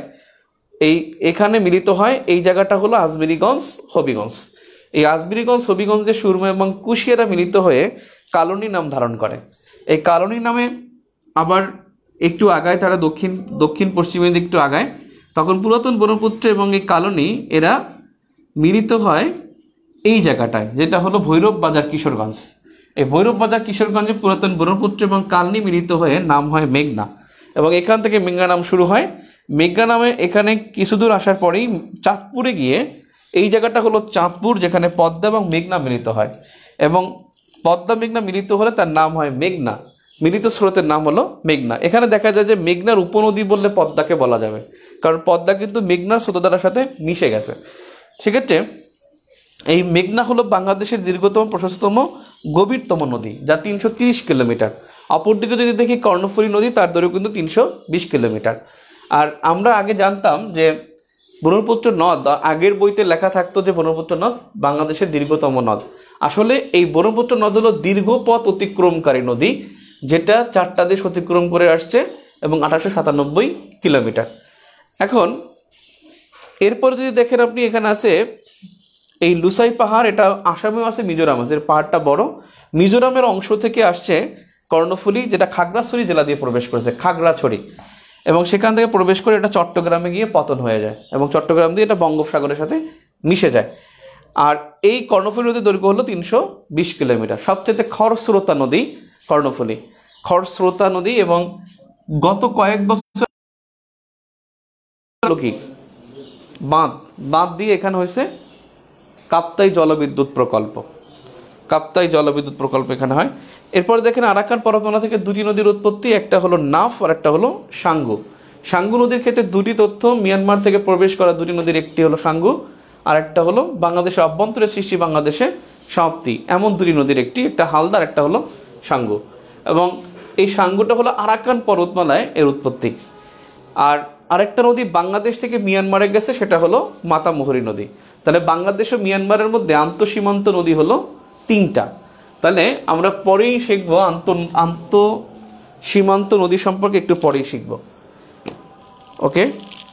এই এখানে মিলিত হয়, এই জায়গাটা হলো আজমিরিগঞ্জ, হবিগঞ্জ। এই আজমিরিগঞ্জ, হবিগঞ্জে সুরমা এবং কুশিয়ারা মিলিত হয়ে কালনী নাম ধারণ করে। এই কালনী নামে আবার একটু আগায়, তারা দক্ষিণ দক্ষিণ পশ্চিমের দিকে একটু আগায়, তখন পুরাতন ব্রহ্মপুত্র এবং এই কালনী এরা মিলিত হয় এই জায়গাটায়, যেটা হলো ভৈরব বাজার, কিশোরগঞ্জ। এই ভৈরব বাজার কিশোরগঞ্জে পুরাতন ব্রহ্মপুত্র এবং কালনী মিলিত হয়ে নাম হয় মেঘনা। এবং এখান থেকে মেঘনা নাম শুরু হয়। মেঘনা নামে এখানে কিছু দূর আসার পরেই চাঁদপুরে গিয়ে, এই জায়গাটা হলো চাঁদপুর, যেখানে পদ্মা এবং মেঘনা মিলিত হয়। এবং পদ্মা মেঘনা মিলিত হলে তার নাম হয় মেঘনা, মিলিত স্রোতের নাম হলো মেঘনা। এখানে দেখা যায় যে মেঘনার উপনদী বললে পদ্মাকে বলা যাবে, কারণ পদ্মা কিন্তু মেঘনার স্রোতধারার সাথে মিশে গেছে। সেক্ষেত্রে এই মেঘনা হলো বাংলাদেশের দীর্ঘতম, প্রশস্ততম, গভীরতম নদী, যা তিনশো তিরিশ কিলোমিটার। অপরদিকে যদি দেখি কর্ণফুলী নদী, তার দৈর্ঘ্য কিন্তু তিনশো বিশ কিলোমিটার। আর আমরা আগে জানতাম যে ব্রহ্মপুত্র নদ, আগের বইতে লেখা থাকতো যে ব্রহ্মপুত্র নদ বাংলাদেশের দীর্ঘতম নদ। আসলে এই ব্রহ্মপুত্র নদ হলো দীর্ঘ পথ অতিক্রমকারী নদী, যেটা চারটা দেশ অতিক্রম করে আসছে এবং আঠারোশো সাতানব্বই কিলোমিটার। এখন এরপর যদি দেখেন আপনি, এখানে আছে এই লুসাই পাহাড়, এটা আসামেও আছে, মিজোরাম আছে, এর পাহাড়টা বড়। মিজোরামের অংশ থেকে আসছে কর্ণফুলী, যেটা খাগড়াছড়ি জেলা দিয়ে প্রবেশ করেছে, খাগড়াছড়ি, এবং সেখান থেকে প্রবেশ করে এটা চট্টগ্রামে গিয়ে পতন হয়ে যায়, এবং চট্টগ্রাম দিয়ে এটা বঙ্গোপসাগরের সাথে মিশে যায়। আর এই কর্ণফুলী নদীর দৈর্ঘ্য হলো তিনশো বিশ কিলোমিটার। সবচেয়ে খরস্রোতা নদী কর্ণফুলী, খরস্রোতা নদী। এবং গত কয়েক বছর কি বাঁধ বাঁধ দিয়ে এখানে হয়েছে কাপ্তাই জলবিদ্যুৎ প্রকল্প, কাপ্তাই জলবিদ্যুৎ প্রকল্প এখানে হয়। এরপরে দেখেন আরাকান পর্বতমালা থেকে দুটি নদীর উৎপত্তি, একটা হলো নাফ আর একটা হলো সাঙ্গু। সাঙ্গু নদীর ক্ষেত্রে দুটি তথ্য, মিয়ানমার থেকে প্রবেশ করা দুটি নদীর, একটি হলো সাঙ্গু আর একটা হলো বাংলাদেশের অভ্যন্তরে সৃষ্টি, বাংলাদেশে সমাপ্তি, এমন দুটি নদীর একটি, একটা হালদার একটা হলো সাঙ্গু। এবং এই সাঙ্গুটা হলো আরাকান পর্বতমালায় এর উৎপত্তি। আর আরেকটা নদী বাংলাদেশ থেকে মিয়ানমারে গেছে, সেটা হলো মাতামুহুরী নদী। তাহলে বাংলাদেশ ও মিয়ানমারের মধ্যে আন্তঃসীমান্ত নদী হলো তিনটা। তাহলে আমরা পরেই শিখবো আন্ত আন্ত সীমান্ত নদী সম্পর্কে, একটু পরেই শিখবো। ওকে,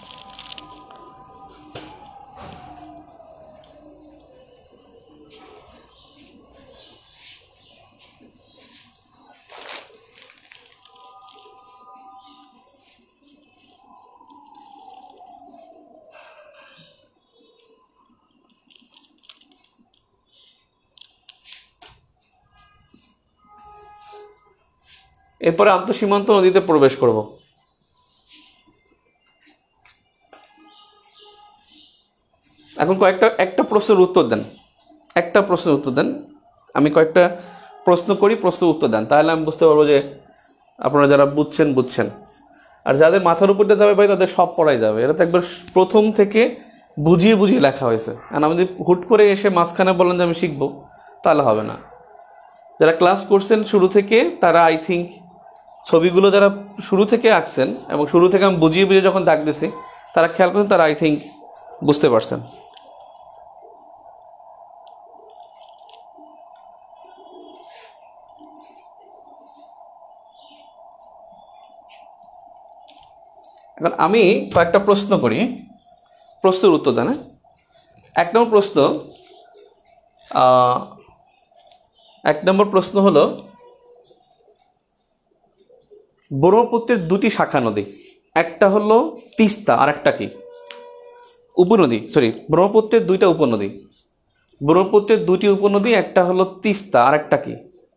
এরপরে আন্তঃসীমান্ত নদীতে প্রবেশ করব। এখন কয়েকটা একটা প্রশ্নের উত্তর দেন, একটা প্রশ্নের উত্তর দেন। আমি কয়েকটা প্রশ্ন করি, প্রশ্নের উত্তর দেন, তাহলে আমি বুঝতে পারবো যে আপনারা যারা বুঝছেন বুঝছেন। আর যাদের মাথার উপর দিয়ে যাবে ভাই, তাদের সব পড়াই যাবে। এটা তো একবার প্রথম থেকে বুঝিয়ে বুঝিয়ে লেখা হয়েছে। আর আমি যদি হুট করে এসে মাঝখানে বলেন যে আমি শিখবো, তাহলে হবে না। যারা ক্লাস করছেন শুরু থেকে, তারা আই থিঙ্ক ছবিগুলো যারা শুরু থেকে আঁকছেন এবং শুরু থেকে আমি বুঝিয়ে বুঝিয়ে যখন দাগ দিছি, তারা খেয়াল করেন, তারা আই থিঙ্ক বুঝতে পারছেন। এখন আমি কয়েকটা প্রশ্ন করি, প্রশ্নের উত্তর দেন। এক নম্বর প্রশ্ন এক নম্বর প্রশ্ন হলো, ব্রহ্মপুত্রের দুটি শাখা নদী, একটা হলো তিস্তা আর একটা কি উপনদী, সরি ব্রহ্মপুত্রের দুইটা উপনদী, ব্রহ্মপুত্রের দুটি উপনদী, একটা হলো তিস্তা আর একটা কি?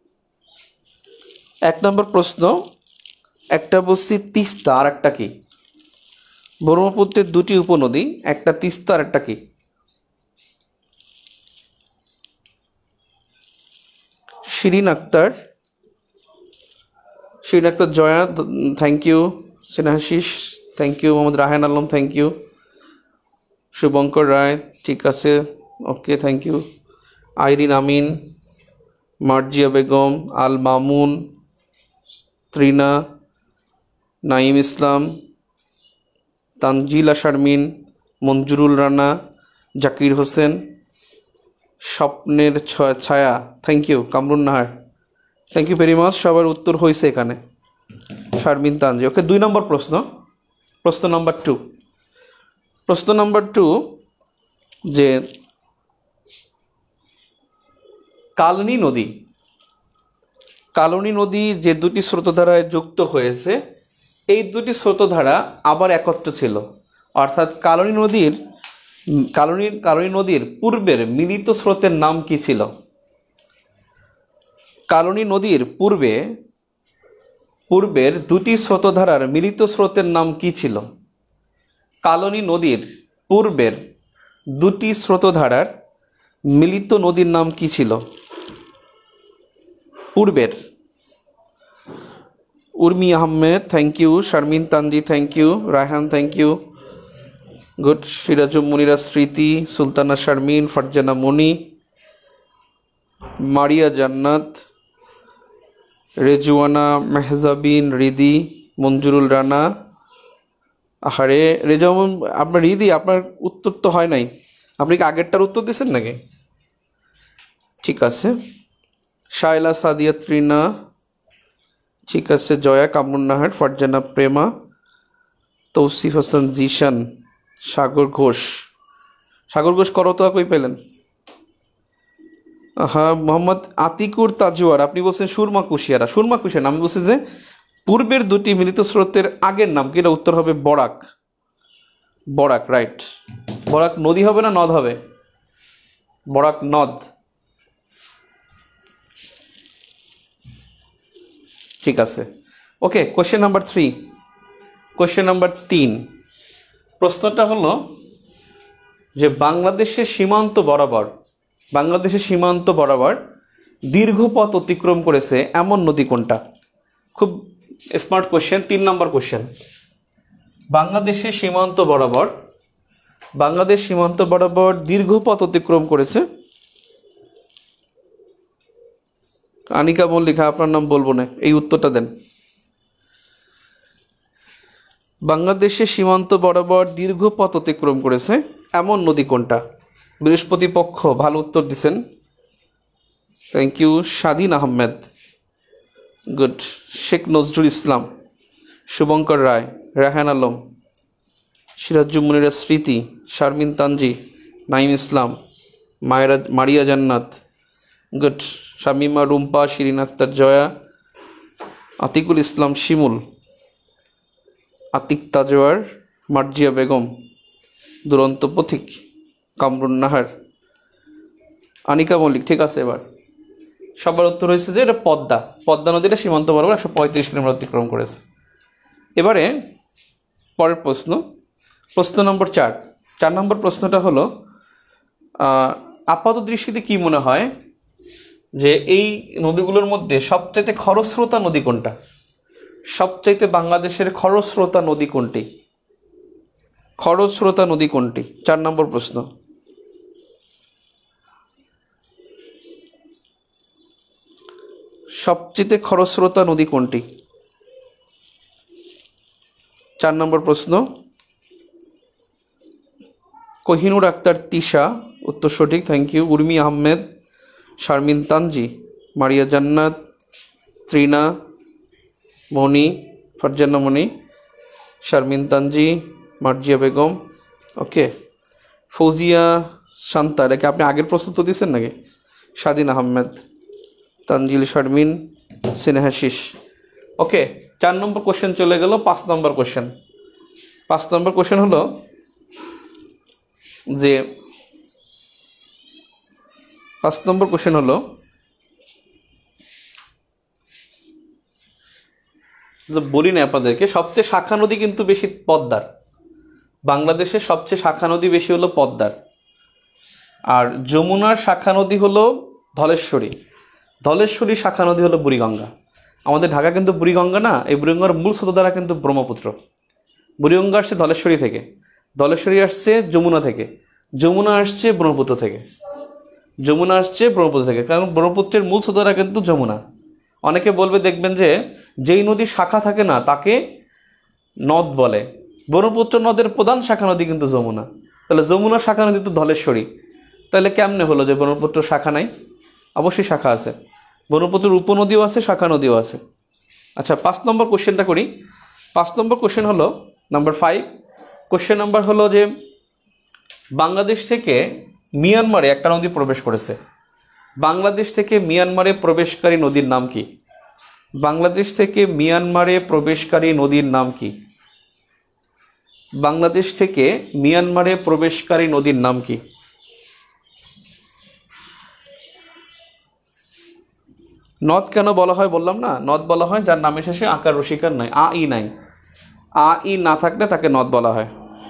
এক নম্বর প্রশ্ন, একটা বলছি তিস্তা আর একটা কি? ব্রহ্মপুত্রের দুটি উপনদী, একটা তিস্তা আর একটা কি? Shirin Akter, Shirin Akter Joya, thank you. Sinhashish, thank you. Mohammad Rahan Alam, thank you. Shubhankar Roy, ঠিক আছে, okay, thank you. Irin Amin, Marjia Begum, Al Mamun, Trina, Naim Islam, Tanzila Sharmin, Manjurul Rana, Zakir Hossain, স্বপ্নের ছায়া, thank you. Kamrun Nahar, thank you very much. সবার উত্তর হয়েছে এখানে। শারমিন তানজি, ওকে। দুই নম্বর প্রশ্ন, প্রশ্ন নম্বর টু প্রশ্ন নম্বর টু যে কালনী নদী, কালনী নদী যে দুটি স্রোতধারায় যুক্ত হয়েছে, এই দুটি স্রোতধারা আবার একত্র ছিল। অর্থাৎ কালনী নদীর কালনী কালনী নদীর পূর্বের মিলিত স্রোতের নাম কি ছিল? কালনী নদীর পূর্বে পূর্বের দুটি স্রোতধারার মিলিত স্রোতের নাম কি ছিল? কালনী নদীর পূর্বের দুটি স্রোতধারার মিলিত নদীর নাম কি ছিল? পূর্বের। Urmi Ahmed, thank you. Sharmin Tanji, thank you. Raihan, thank you. Good. Sirajum Munira Smriti, Sultana Sharmin, Farzana মনি, মারিয়া জান্নাত, রেজওয়ানা মেহজাবিন, রিদি, মঞ্জুরুল রানা। আহারে রেজওয়ান, আপনার রিদি, আপনার উত্তর তো হয় নাই। আপনি কি আগেরটার উত্তর দিয়েছেন নাকি? ঠিক আছে। শায়লা সাদিয়া, ত্রিনা, ঠিক আছে। জয়া, কামরুন নাহার, ফারজানা প্রেমা, তৌসিফ হাসান জিশান, সাগর ঘোষ। সাগর ঘোষ করো তো, কই পেলেন? হ্যাঁ, মোহাম্মদ আতিকুর তাজওয়ার, আপনি বলছেন সুরমা কুশিয়ারা। সুরমা কুশিয়ারা আমি বলছি যে পূর্বের দুটি মিলিত স্রোতের আগের নাম কি, এটা উত্তর হবে বরাক। বরাক, রাইট। বরাক নদী হবে না নদ হবে? বরাক নদ। ঠিক আছে, okay. Question number three, question number তিন। প্রশ্নটা হলো যে বাংলাদেশের সীমান্ত বরাবর, বাংলাদেশের সীমান্ত বরাবর দীর্ঘ পথ অতিক্রম করেছে এমন নদী কোনটা? খুব স্মার্ট কোশ্চেন, তিন নম্বর কোশ্চেন। বাংলাদেশের সীমান্ত বরাবর, বাংলাদেশ সীমান্ত বরাবর দীর্ঘ পথ অতিক্রম করেছে, আনিকা মল্লিকা, আপনার নাম বলবো না, এই উত্তরটা দেন। বাংলাদেশের সীমান্ত বরাবর দীর্ঘ পথ অতিক্রম করেছে এমন নদী কোনটা? বৃহস্পতিপক্ষ, ভালো উত্তর দিছেন, thank you. Swadhin Ahmed, good. Sheikh Nazrul Islam, Shubhankar Roy, Raihan Alam, Sirajum Munira Smriti, Sharmin Tanji, Naim Islam, Mayera Maria Jannat, good. Shamima Rumpa, Shirin Akter Joya, Atikul Islam Shimul, Atik Tazwar, Marjia Begum, Duronto Pothik, Kamrun Nahar, Anika Mallick. ঠিক আছে, এবার সবার উত্তর হয়েছে যে এটা পদ্মা। পদ্মা নদীটা সীমান্ত বরাবর একশো পঁয়ত্রিশ কিলোমিটার অতিক্রম করেছে। এবারে পরের প্রশ্ন, প্রশ্ন নম্বর চার। চার নম্বর প্রশ্নটা হলো আপাত দৃষ্টিতে কি মনে হয় যে এই নদীগুলোর মধ্যে সবচাইতে খরস্রোতা নদী কোনটা? সবচাইতে বাংলাদেশের খরস্রোতা নদী কোনটি? খরস্রোতা নদী কোনটি? চার নম্বর প্রশ্ন। সবচেয়ে খরস্রোতা নদী কোনটি? চার নম্বর প্রশ্ন। কোহিনুর আক্তার তিশা, উত্তর সঠিক, থ্যাংক ইউ। উর্মি আহমেদ, শারমিন তানজি, মারিয়া জান্নাত, ত্রিনা মনি, ফারজানা মনি, শারমিন তানজি, মার্জিয়া বেগম, ওকে। ফৌজিয়া শান্তা, এটাকে আপনি আগের প্রশ্ন তো দিয়েছেন নাকি? স্বাধীন আহমেদ, তানজিল শারমিন, সিনেহাশিস, ওকে। চার নম্বর কোশ্চেন চলে গেল পাঁচ নম্বর কোশ্চেন। পাঁচ নম্বর কোশ্চেন হলো যে পাঁচ নম্বর কোশ্চেন হলো বলি না আপনাদেরকে, সবচেয়ে শাখা নদী কিন্তু বেশি পদ্মার। বাংলাদেশের সবচেয়ে শাখা নদী বেশি হলো পদ্মার, আর যমুনার শাখা নদী হলো ধলেশ্বরী, ধলেশ্বরী শাখা নদী হলো বুড়িগঙ্গা। আমাদের ঢাকা কিন্তু বুড়িগঙ্গা না, এই বুড়িগঙ্গার মূল স্রোতধারা কিন্তু ব্রহ্মপুত্র। বুড়িগঙ্গা আসছে ধলেশ্বরী থেকে, ধলেশ্বরী আসছে যমুনা থেকে, যমুনা আসছে ব্রহ্মপুত্র থেকে, যমুনা আসছে ব্রহ্মপুত্র থেকে, কারণ ব্রহ্মপুত্রের মূল স্রোতধারা কিন্তু যমুনা। অনেকে বলবে, দেখবেন যে যেই নদীর শাখা থাকে না তাকে নদ বলে। ব্রহ্মপুত্র নদের প্রধান শাখা নদী কিন্তু যমুনা, তাহলে যমুনার শাখা নদী তো ধলেশ্বরী। তাহলে কেমনে হলো যে ব্রহ্মপুত্র শাখা নাই? অবশ্যই শাখা আছে, ব্রহ্মপুত্রের উপনদীও আছে, শাখা নদীও আছে। আচ্ছা, পাঁচ নম্বর কোশ্চেনটা করি। পাঁচ নম্বর কোশ্চেন হলো নাম্বার ফাইভ। কোশ্চেন নাম্বার হলো যে বাংলাদেশ থেকে মিয়ানমারে একটা নদী প্রবেশ করেছে। বাংলাদেশ থেকে মিয়ানমারে প্রবেশকারী নদীর নাম কি? বাংলাদেশ থেকে মিয়ানমারে প্রবেশকারী নদীর নাম কি? বাংলাদেশ থেকে মিয়ানমারে প্রবেশকারী নদীর নাম কি? নদ কেন বলা হয় বললাম না, নদ বলা হয় যার নামের শেষে আকার রসিকার নাই, আ ই নাই। আ ই না থাকলে তাকে নদ বলা হয়।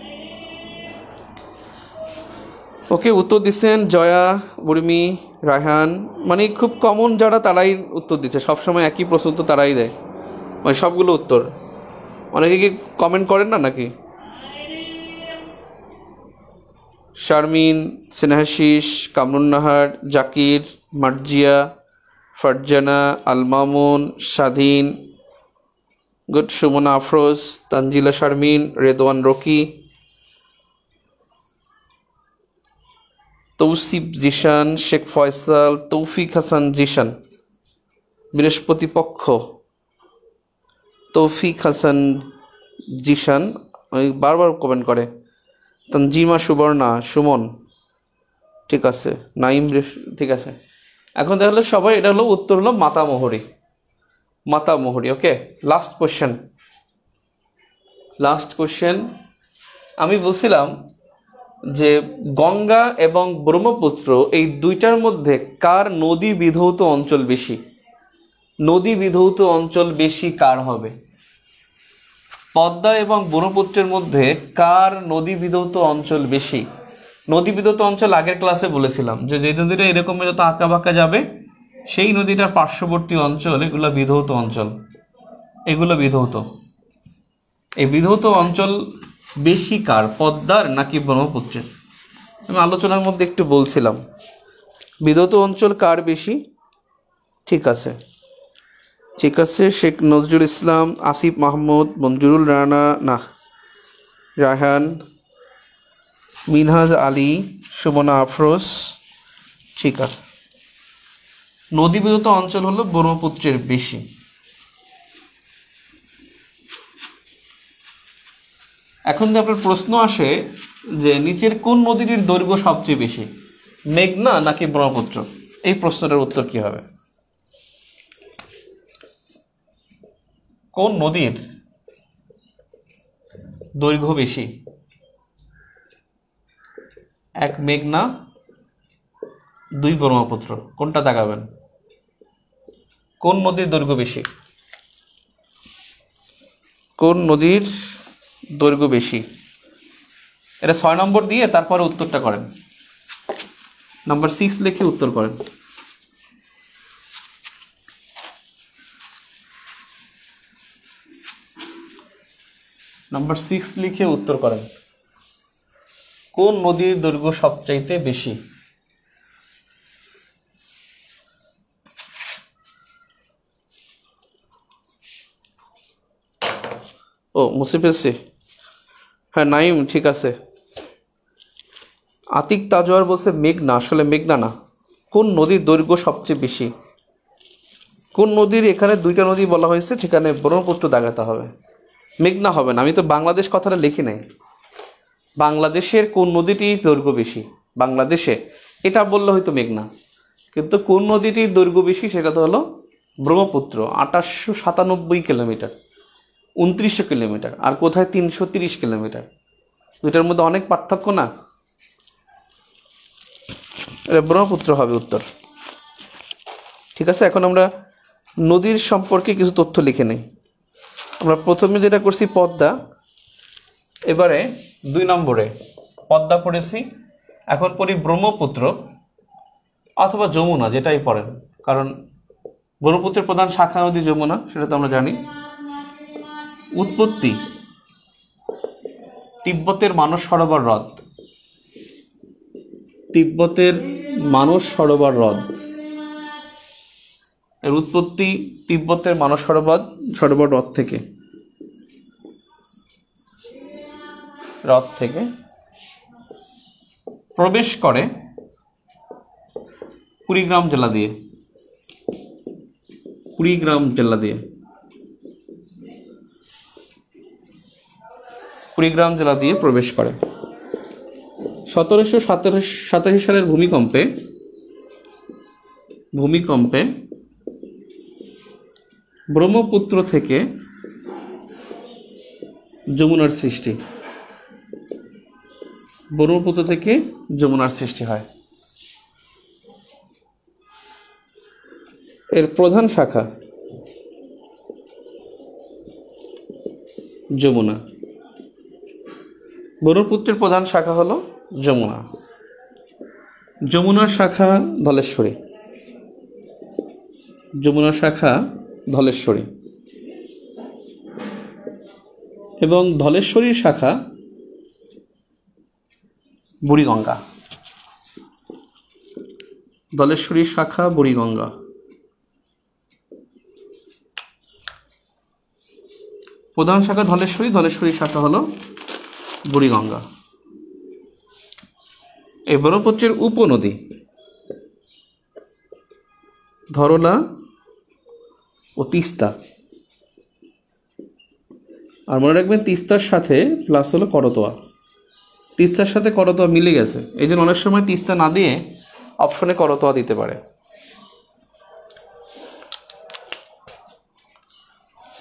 ওকে, উত্তর দিচ্ছেন জয়া, উর্মি, রায়হান, মানে খুব কমন যারা তারাই উত্তর দিচ্ছে। সবসময় একই প্রশ্ন তো তারাই দেয়, মানে সবগুলো উত্তর। অনেকে কি কমেন্ট করেন না নাকি? শারমিন, সিনহাশিস, কামরুন নাহার, জাকির, মার্জিয়া, ফারজানা, আল মামুন, স্বাধীন, গুড। সুমনা আফরোজ, তানজিলা শারমিন, রেদওয়ান রকি, তৌসিফ জিশান, শেখ ফয়সাল, তৌফিক হাসান জিশান, বৃহস্পতিপক্ষ, তৌফিক হাসান জিশান, ওই বারবার কমেন্ট করে। তানজিমা সুবর্ণা, সুমন, ঠিক আছে। নাইম, ঠিক আছে। এখন তাহলে সবাই, এটা হলো উত্তর হলো Matamuhuri, Matamuhuri. Okay, last question, last question. আমি বলছিলাম যে গঙ্গা এবং ব্রহ্মপুত্র এই দুইটার মধ্যে কার নদী বিধৌত অঞ্চল বেশি? নদী বিধৌত অঞ্চল বেশি কার হবে? পদ্মা এবং ব্রহ্মপুত্রের মধ্যে কার নদী বিধৌত অঞ্চল বেশি? নদী বিধৌত অঞ্চল আগের ক্লাসে বলেছিলাম যে যে নদীটা এরকম যত আঁকা বাঁকা যাবে সেই নদীটার পার্শ্ববর্তী অঞ্চল, এগুলো বিধৌত অঞ্চল, এগুলো বিধৌত। এই বিধৌত অঞ্চল বেশি কার, পদ্মার নাকি ব্রহ্মপুত্রের? আমি আলোচনার মধ্যে একটু বলছিলাম বিধৌত অঞ্চল কার বেশি। ঠিক আছে, ঠিক আছে। শেখ নজরুল ইসলাম, আসিফ মাহমুদ, মঞ্জুরুল রানা, না রায়হান, মিনহাজ আলী, সুমনা আফরোজ। ঠিক আছে, নদী বিধৌত অঞ্চল হলো ব্রহ্মপুত্রের বেশি। এখন যে আপনার প্রশ্ন আসে যে নিচের কোন নদীর দৈর্ঘ্য সবচেয়ে বেশি, মেঘনা নাকি ব্রহ্মপুত্র? এই প্রশ্নটার উত্তর কি হবে? কোন নদীর দৈর্ঘ্য বেশি? এক মেঘনা, দুই ব্রহ্মপুত্র, কোনটা দেখাবেন? কোন নদীর দৈর্ঘ্য বেশি? কোন নদীর দৈর্ঘ্য বেশি? এটা ছয় নম্বর দিয়ে তারপরে উত্তরটা করেন, নাম্বার সিক্স লিখে উত্তর করেন। নাম্বার সিক্স লিখে উত্তর করেন, কোন নদীর দৈর্ঘ্য সবচাইতে বেশি? ও মুছে ফেলছি, হ্যাঁ নাইম ঠিক আছে। আতিক তাজওয়ার বলছে মেঘনা, আসলে মেঘনা না। কোন নদীর দৈর্ঘ্য সবচেয়ে বেশি? কোন নদীর, এখানে দুইটা নদী বলা হয়েছে, সেখানে ব্রহ্মপুত্র দাগাতে হবে, মেঘনা হবে না। আমি তো বাংলাদেশ কথাটা লিখি নাই। বাংলাদেশের কোন নদীটির দৈর্ঘ্য বেশি, বাংলাদেশে, এটা বললে হয়তো মেঘনা, কিন্তু কোন নদীটির দৈর্ঘ্য বেশি সেটা তো হলো ব্রহ্মপুত্র, আঠাশশো সাতানব্বই কিলোমিটার, উনত্রিশশো কিলোমিটার, আর কোথায় তিনশো তিরিশ কিলোমিটার। দুইটার মধ্যে অনেক পার্থক্য না? এটা ব্রহ্মপুত্র হবে উত্তর। ঠিক আছে, এখন আমরা নদীর সম্পর্কে কিছু তথ্য লিখে নেই। আমরা প্রথমে যেটা করছি পদ্মা, এবারে দুই নম্বরে পদ্মা পড়েছি, এখন পড়ি ব্রহ্মপুত্র অথবা যমুনা, যেটাই পড়েন, কারণ ব্রহ্মপুত্রের প্রধান শাখা নদী যমুনা, সেটা তো আমরা জানি। উৎপত্তি তিব্বতের মানস সরোবর হ্রদ, তিব্বতের মানস সরোবর হ্রদ, এর উৎপত্তি তিব্বতের মানস সরোবর সরোবর হ্রদ থেকে, হ্রদ থেকে প্রবেশ করে কুড়িগ্রাম জেলা দিয়ে, কুড়িগ্রাম জেলা দিয়ে, কুড়িগ্রাম জেলা দিয়ে প্রবেশ করে। সতেরোশো সাতাশি সালের ভূমিকম্পে ভূমিকম্পে ব্রহ্মপুত্র থেকে যমুনার সৃষ্টি, ব্রহ্মপুত্র থেকে যমুনার সৃষ্টি হয়। এর প্রধান শাখা যমুনা, ব্রহ্মপুত্রের প্রধান শাখা হলো যমুনা। যমুনার শাখা ধলেশ্বরী, যমুনার শাখা ধলেশ্বরী, এবং ধলেশ্বরীর শাখা বুড়িগঙ্গা, ধলেশ্বরীর শাখা বুড়িগঙ্গা। প্রধান শাখা ধলেশ্বরী, ধলেশ্বরীর শাখা হলো বুড়িগঙ্গা। এই ব্রহ্মপুত্রের উপনদী ধরলা ও তিস্তা, আর মনে রাখবেন তিস্তার সাথে প্লাস হলো করতোয়া, তিস্তার সাথে করতোয়া মিলে গেছে, এই জন্য অনেক সময় তিস্তা না দিয়ে অপশনে করতোয়া দিতে পারে।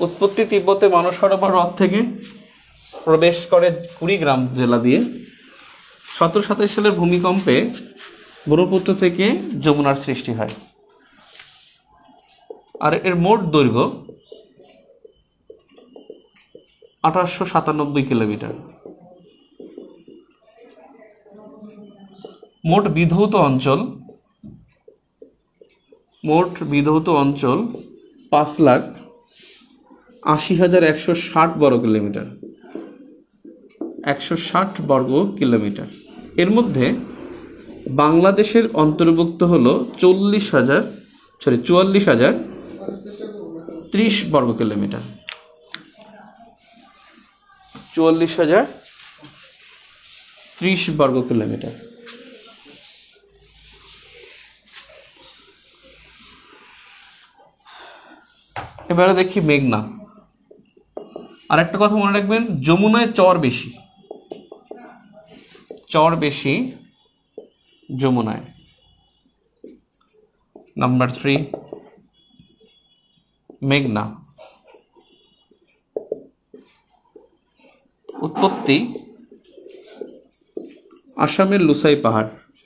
উৎপত্তি তিব্বতে মানস সরোবর হ্রদ থেকে, প্রবেশ করে কুড়িগ্রাম জেলা দিয়ে। সতেরো সাতাশ সালের ভূমিকম্পে ব্রহ্মপুত্র থেকে যমুনার সৃষ্টি হয়। আর এর মোট দৈর্ঘ্য আঠাশশো সাতানব্বই কিলোমিটার। মোট বিধৌত অঞ্চল মোট বিধৌত অঞ্চল পাঁচ লাখ আশি হাজার একশো ষাট বর্গ কিলোমিটার একশো ষাট বর্গ কিলোমিটার। এর মধ্যে বাংলাদেশের অন্তর্ভুক্ত হলো চল্লিশ হাজার সরি চুয়াল্লিশ হাজার ত্রিশ বর্গ কিলোমিটার চুয়াল্লিশ হাজার ত্রিশ বর্গ কিলোমিটার। এবারে দেখি মেঘনা। আর একটা কথা মনে রাখবেন, যমুনায় চর বেশি, চর বেশি যমুনায়। নাম্বার থ্রি, মেঘনা। উৎপত্তি আসামের লুসাই পাহাড়,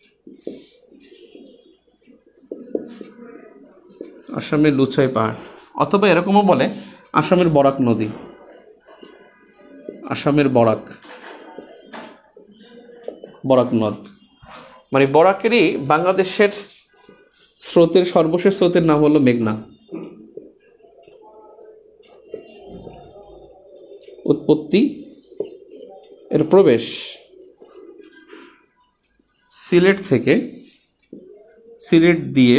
আসামের লুসাই পাহাড়, অথবা এরকমও বলে আসামের বরাক নদী, আসামের বরাক বরাক নদ। মানে বরাকেরই বাংলাদেশের স্রোতের সর্বশেষ স্রোতের নাম হলো মেঘনা। উৎপত্তি, এর প্রবেশ সিলেট থেকে, সিলেট দিয়ে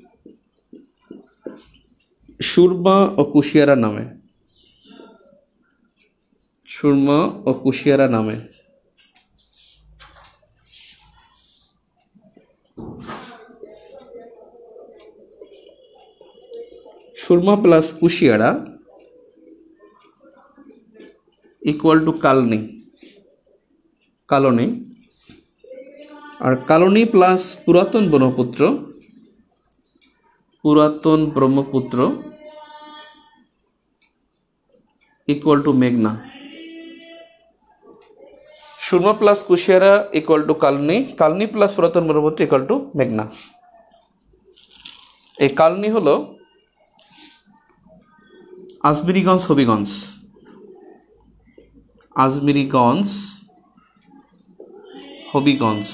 সুরমা ও কুশিয়ারা নামে, সুরমা ও কুশিয়ারা নামে। Surma plus Kushiyara equal to Kalni, Kalni. আর কালনি প্লাস পুরাতন ব্রহ্মপুত্র, পুরাতন ব্রহ্মপুত্র ইকুয়াল টু মেঘনা। Surma plus Kushiyara equal to Kalni, Kalni plus পুরাতন ব্রহ্মপুত্র ইকুয়াল টু মেঘনা। এই কালনি হলো আজমিরিগঞ্জ, হবিগঞ্জ, আজমিরিগঞ্জ, হবিগঞ্জ।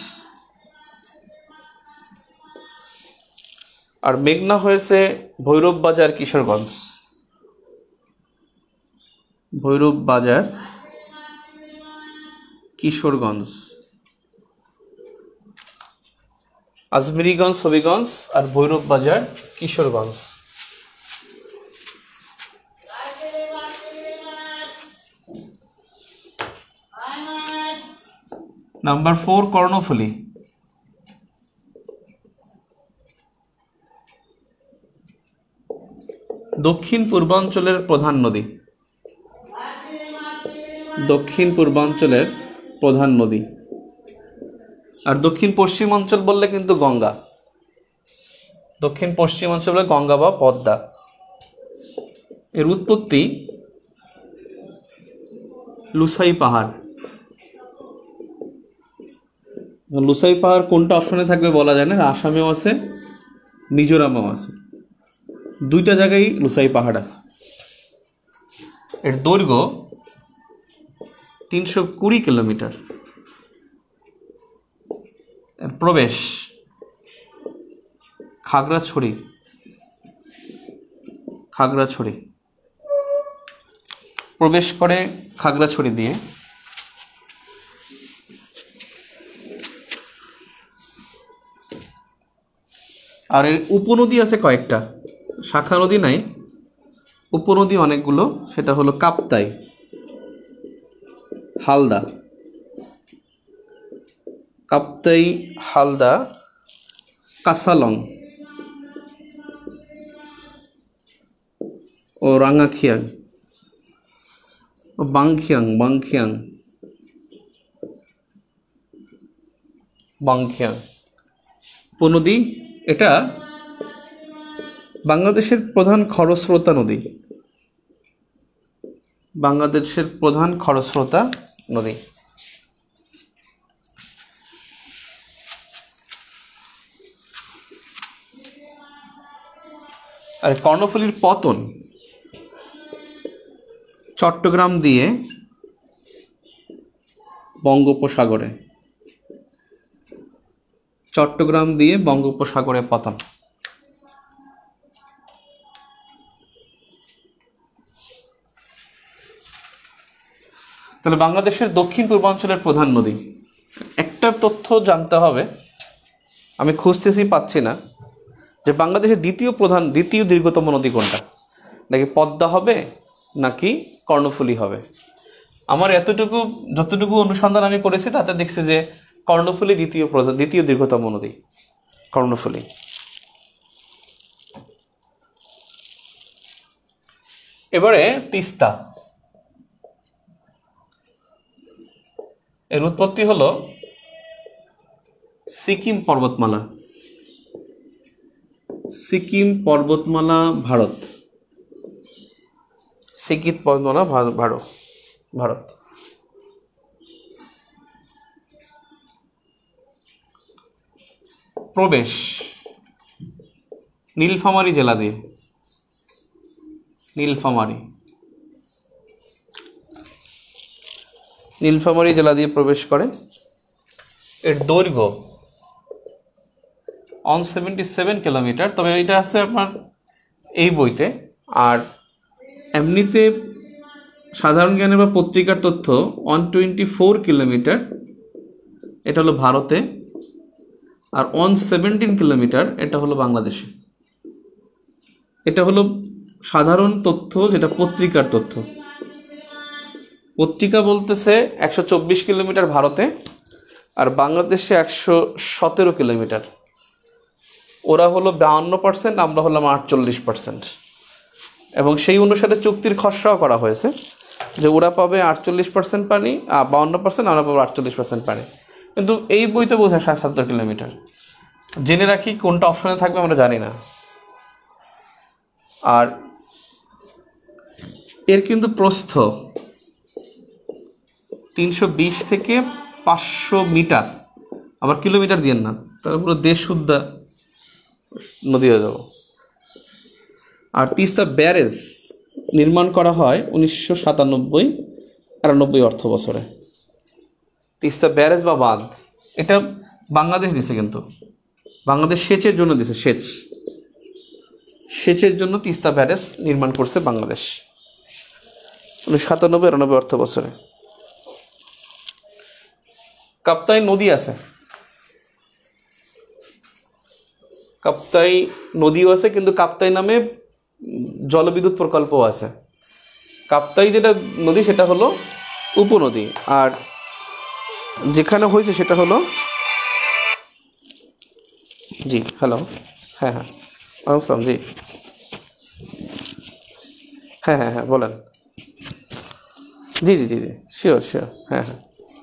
আর মেঘনা হয়েছে ভৈরব বাজার, কিশোরগঞ্জ, ভৈরব বাজার, কিশোরগঞ্জ। আজমিরিগঞ্জ, হবিগঞ্জ আর ভৈরব বাজার, কিশোরগঞ্জ। Number four, Karnaphuli. দক্ষিণ পূর্বাঞ্চলের প্রধান নদী, দক্ষিণ পূর্বাঞ্চলের প্রধান নদী। আর দক্ষিণ পশ্চিমাঞ্চল বললে কিন্তু গঙ্গা, দক্ষিণ পশ্চিমাঞ্চল বলে গঙ্গা বা পদ্মা। এর উৎপত্তি লুসাই পাহাড়। লুসাই পাহাড় কোনটা অপশনে থাকবে বলা যায় না, আসামেও আছে, মিজোরামেও আছে, দুইটা জায়গায় লুসাই পাহাড় আছে। এর দৈর্ঘ্য তিনশো কুড়ি কিলোমিটার। এর প্রবেশ খাগড়াছড়ি, খাগড়াছড়ি, প্রবেশ করে খাগড়াছড়ি দিয়ে। আর এর উপনদী আছে কয়েকটা, শাখা নদী নাই, উপনদী অনেকগুলো। সেটা হলো কাপ্তাই, হালদা, কাপ্তাই, হালদা, কাসালং ও রাঙ্গাখিয়াং ও বাংখিয়াং, বাংখিয়াং, বাংখিয়াং উপনদী। এটা বাংলাদেশের প্রধান খরস্রোতা নদী, বাংলাদেশের প্রধান খরস্রোতা নদী? আর কর্ণফুলীর পতন চট্টগ্রাম দিয়ে বঙ্গোপসাগরে, চট্টগ্রাম দিয়ে বঙ্গোপসাগরে পতন। তাহলে বাংলাদেশের দক্ষিণ পূর্বাঞ্চলের প্রধান নদী, একটা তথ্য জানতে হবে, আমি খুঁজতেছি পাচ্ছি না, যে বাংলাদেশের দ্বিতীয় প্রধান দ্বিতীয় দীর্ঘতম নদী কোনটা, নাকি পদ্মা হবে নাকি কর্ণফুলী হবে। আমার এতটুকু যতটুকু অনুসন্ধান আমি করেছি তাতে দেখছি যে কর্ণফুলী দ্বিতীয় প্রধান দ্বিতীয় দীর্ঘতম নদী, কর্ণফুলী। এবারে তিস্তা, এর উৎপত্তি হলো সিকিম পর্বতমালা, সিকিম পর্বতমালা ভারত, সিকিম পর্বতমালা ভারত ভারত প্রবেশ নীলফামারী জেলা দিয়ে, নীলফামারী নীলফামারী জেলা দিয়ে প্রবেশ করে। এর দৈর্ঘ্য ওয়ান সেভেন্টি সেভেন কিলোমিটার, তবে এটা আছে আপনার এই বইতে, আর এমনিতে সাধারণ জ্ঞানের বা পত্রিকার তথ্য ওয়ান টোয়েন্টি ফোর কিলোমিটার, এটা হলো ভারতে, আর ওয়ান সেভেন্টিন কিলোমিটার এটা হলো বাংলাদেশে। এটা হলো সাধারণ তথ্য, যেটা পত্রিকার তথ্য। পত্রিকা বলতেছে একশো চব্বিশ কিলোমিটার ভারতে, আর বাংলাদেশে একশো সতেরো কিলোমিটার। ওরা হলো বাউন্ন পার্সেন্ট, আমরা হলাম আটচল্লিশ পার্সেন্ট, এবং সেই অনুসারে চুক্তির খসড়াও করা হয়েছে যে ওরা পাবে আটচল্লিশ পার্সেন্ট পানি, বাউন্ন পার্সেন্ট, আমরা পাবো আটচল্লিশ পার্সেন্ট পানি। কিন্তু এই বইতে বোঝায় ষাট সত্তর কিলোমিটার। জেনে রাখি কোনটা অপশনে থাকবে আমরা জানি না। আর এর কিন্তু প্রস্থ তিনশো বিশ থেকে পাঁচশো মিটার, আবার কিলোমিটার দিয়ে না, তার পুরো দেশ উদ্যা নদী হয়ে যাব। আর তিস্তা ব্যারেজ নির্মাণ করা হয় উনিশশো সাতানব্বই আটানব্বই অর্থ বছরে। তিস্তা ব্যারেজ বা বাঁধ এটা বাংলাদেশ দিছে, কিন্তু বাংলাদেশ সেচের জন্য দিছে, সেচ সেচের জন্য তিস্তা ব্যারেজ নির্মাণ করছে বাংলাদেশ উনিশশো সাতানব্বই আটানব্বই অর্থ বছরে। কাপ্তাই নদী আছে, কাপ্তাই নদীও আছে, কিন্তু কাপ্তাই নামে জলবিদ্যুৎ প্রকল্পও আছে। কাপ্তাই যেটা নদী সেটা হলো উপনদী, আর যেখানে হয়েছে সেটা হলো, জি হ্যালো, হ্যাঁ হ্যাঁ আসসালাম, জি হ্যাঁ হ্যাঁ হ্যাঁ বলেন, জি জি জি জি শিওর শিওর, হ্যাঁ হ্যাঁ।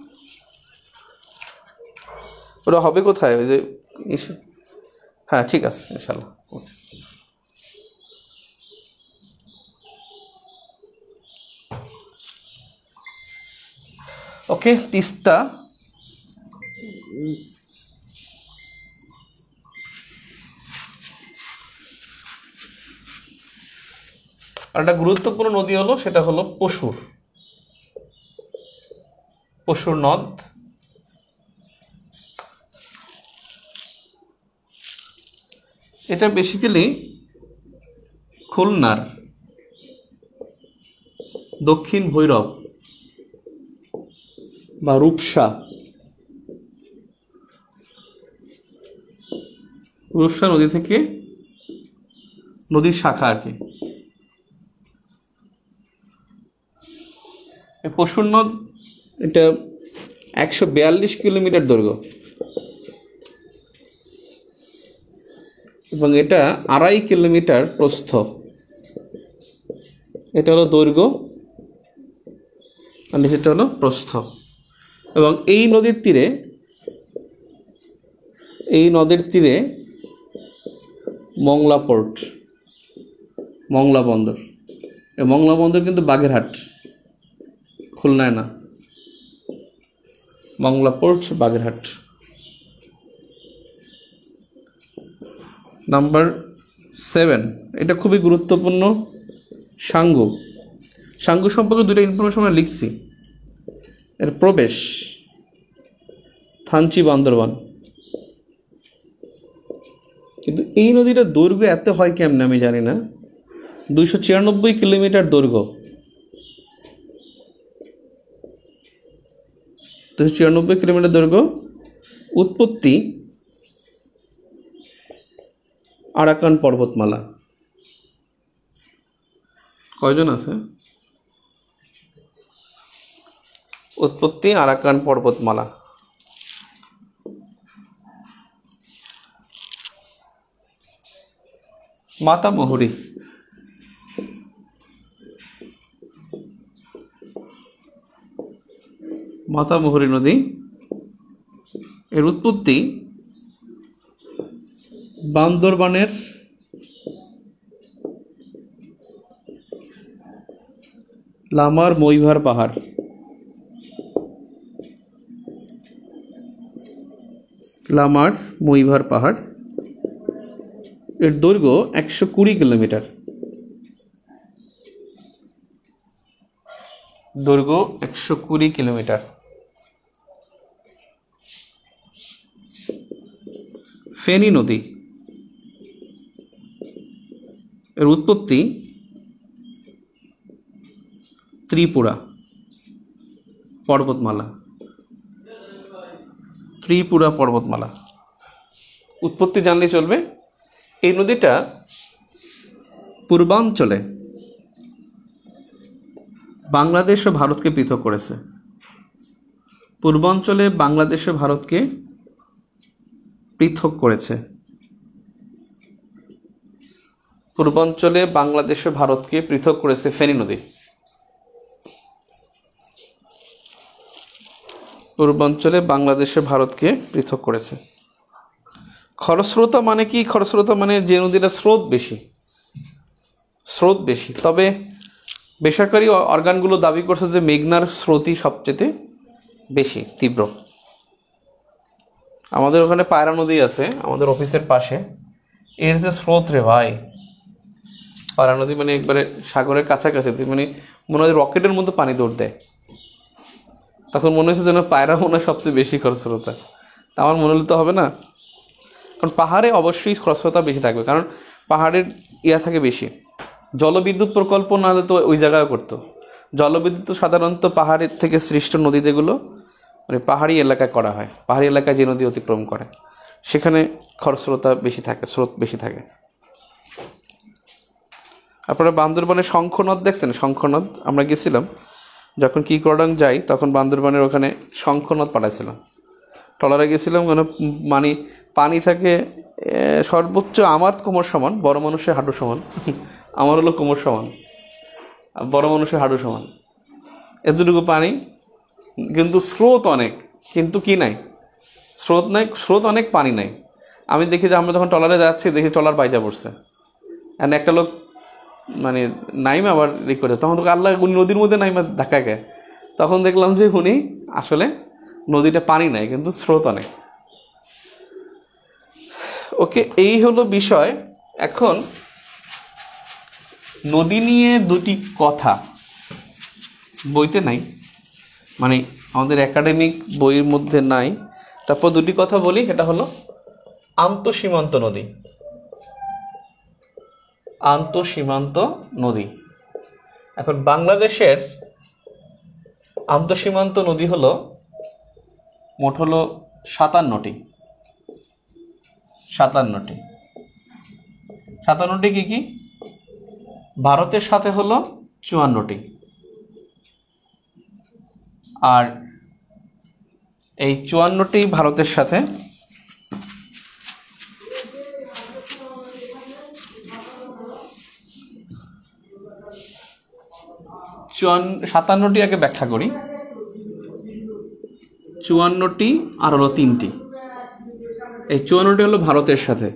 ওটা হবে কোথায়, ওই যে ইসে, হ্যাঁ ঠিক আছে ইনশাল্লাহ। ওকে, তিস্তা আর একটা গুরুত্বপূর্ণ নদী হলো, সেটা হলো পশুর পশুর নদ। এটা বেসিক্যালি খুলনার দক্ষিণ ভৈরব বা রূপসা রূপসা নদী থেকে নদীর শাখা আর কি। পশুর নদ এটা একশো বিয়াল্লিশ কিলোমিটার দৈর্ঘ্য, এবং এটা আড়াই কিলোমিটার প্রস্থ। এটা হলো দৈর্ঘ্য আর সেটা হলো প্রস্থ। এবং এই নদীর তীরে এই নদীর তীরে মংলা পোর্ট, মংলা বন্দর। এই মংলা বন্দর কিন্তু বাগেরহাট খুলনায় না, Mongla port, Bagerhat. Number seven, এটা খুবই গুরুত্বপূর্ণ, সাঙ্গু। সাঙ্গু সম্পর্কে দুটো ইনফরমেশন আমরা লিখছি। এর প্রবেশ থানচি, বান্দরবান। কিন্তু এই নদীটার দৈর্ঘ্য এত হয় কেমন আমি জানি না। দুইশো ছিয়ানব্বই কিলোমিটার দৈর্ঘ্য, দুশো ছিয়ানব্বই কিলোমিটার দৈর্ঘ্য। উৎপত্তি আরাকান পর্বতমালা। কয়জন আছে? উৎপত্তি আরাকান পর্বতমালা। মাতামুহুরী, মাতামুহুরী নদী, এর উৎপত্তি বান্দরবানের লামার মইভার পাহাড়। লামার মইভার পাহাড়, এর দৈর্ঘ্য একশো কুড়ি কিলোমিটার। দৈর্ঘ্য একশো কুড়ি কিলোমিটার। ফেনী নদী, এর উৎপত্তি ত্রিপুরা পর্বতমালা। ত্রিপুরা পর্বতমালা, উৎপত্তি জানলে চলবে। এই নদীটা পূর্বাঞ্চলে বাংলাদেশ ও ভারতকে পৃথক করেছে। পূর্বাঞ্চলে বাংলাদেশ ও ভারতকে পৃথক করেছে। পূর্বাঞ্চলে বাংলাদেশ ও ভারতকে পৃথক করেছে ফেনী নদী। পূর্বাঞ্চলে বাংলাদেশ ও ভারতকে পৃথক করেছে। খরস্রোতা মানে কি? খরস্রোতা মানে যে নদীটা স্রোত বেশি, স্রোত বেশি। তবে বেসরকারি অর্গানগুলো দাবি করছে যে মেঘনার স্রোতই সবচেয়ে বেশি তীব্র। আমাদের ওখানে পায়রা নদী আছে আমাদের অফিসের পাশে, এর যে স্রোত রে ভাই, পায়রা নদী মানে একবারে সাগরের কাছাকাছি, মানে মনে হয় রকেটের মধ্যে পানি দৌড় দেয়। তখন মনে হচ্ছে যেন পায়রা মনে হয় সবচেয়ে বেশি খরস্রোতা। তা আমার মনে হলে তো হবে না, কারণ পাহাড়ে অবশ্যই খরস্রোতা বেশি থাকবে, কারণ পাহাড়ের ইয়া থাকে বেশি। জলবিদ্যুৎ প্রকল্প না হলে তো ওই জায়গায় করতো। জলবিদ্যুৎ সাধারণত পাহাড়ের থেকে সৃষ্ট নদী যেগুলো মানে পাহাড়ি এলাকায় করা হয়, পাহাড়ি এলাকায় যে নদী অতিক্রম করে সেখানে খরস্রোতা বেশি থাকে, স্রোত বেশি থাকে। আপনারা বান্দরবানের শঙ্খ নদ দেখছেন? শঙ্খ নদ আমরা গেছিলাম যখন কিকরডাং যাই, তখন বান্দরবানের ওখানে শঙ্খ নদ পাঠাইছিলাম, ট্রলারে গেছিলাম। কেন মানে পানি থাকে সর্বোচ্চ আমার কোমর সমান, বড় মানুষের হাঁটু সমান। আমার হলো কোমর সমান, বড় মানুষের হাঁটু সমান, এতটুকু পানি। কিন্তু স্রোত অনেক, কিন্তু কি নাই, স্রোত নাই, স্রোত অনেক, পানি নাই। আমি দেখি যে আমরা যখন ট্রলারে যাচ্ছি দেখি ট্রলার বাইজা পড়ছে, আর একটা লোক মানে নাইমা আবার ই করে, তখন তো আল্লাহ উনি নদীর মধ্যে নাইমা ধাক্কা খায়। তখন দেখলাম যে উনি আসলে নদীটা পানি নাই কিন্তু স্রোত অনেক। ওকে, এই হলো বিষয়। এখন নদী নিয়ে দুটি কথা বইতে নাই, মানে আমাদের একাডেমিক বইয়ের মধ্যে নাই, তারপর দুটি কথা বলি। সেটা হলো আন্তঃসীমান্ত নদী। আন্তঃসীমান্ত নদী, এখন বাংলাদেশের আন্তঃসীমান্ত নদী হলো মোট হলো সাতান্নটি। সাতান্নটি সাতান্নটি কি কি? ভারতের সাথে হলো চুয়ান্নটি, আর এই চুয়ান্নটি ভারতের সাথে, চুয়ান্ন সাতান্নটি আগে ব্যাখ্যা করি। চুয়ান্নটি আর হলো তিনটি। এই চুয়ান্নটি হলো ভারতের সাথে,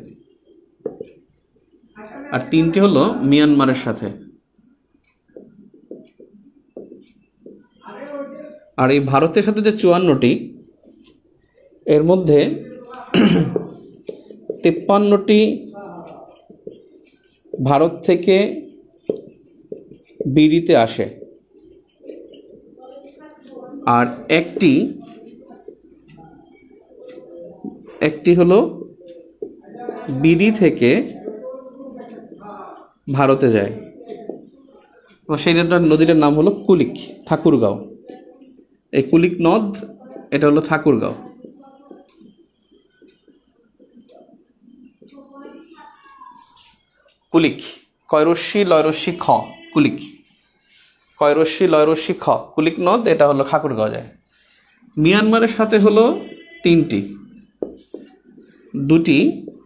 আর তিনটি হলো মিয়ানমারের সাথে। আর এই ভারতের সাথে যে চুয়ান্নটি, এর মধ্যে তিপ্পান্নটি ভারত থেকে বিড়িতে আসে, আর একটি একটি হলো বিড়ি থেকে ভারতে যায়। সেই নদীটার নাম হলো কুলিক, ঠাকুরগাঁও। এই কুলিক নদ, এটা হলো ঠাকুরগাঁও। কুলিক, কয়রস্যি লয়রস্যি খ, কুলিক, কয়রস্যি লয়রস্যি খ, কুলিক নদ, এটা হলো ঠাকুরগাঁও যায়। মিয়ানমারের সাথে হলো তিনটি, দুটি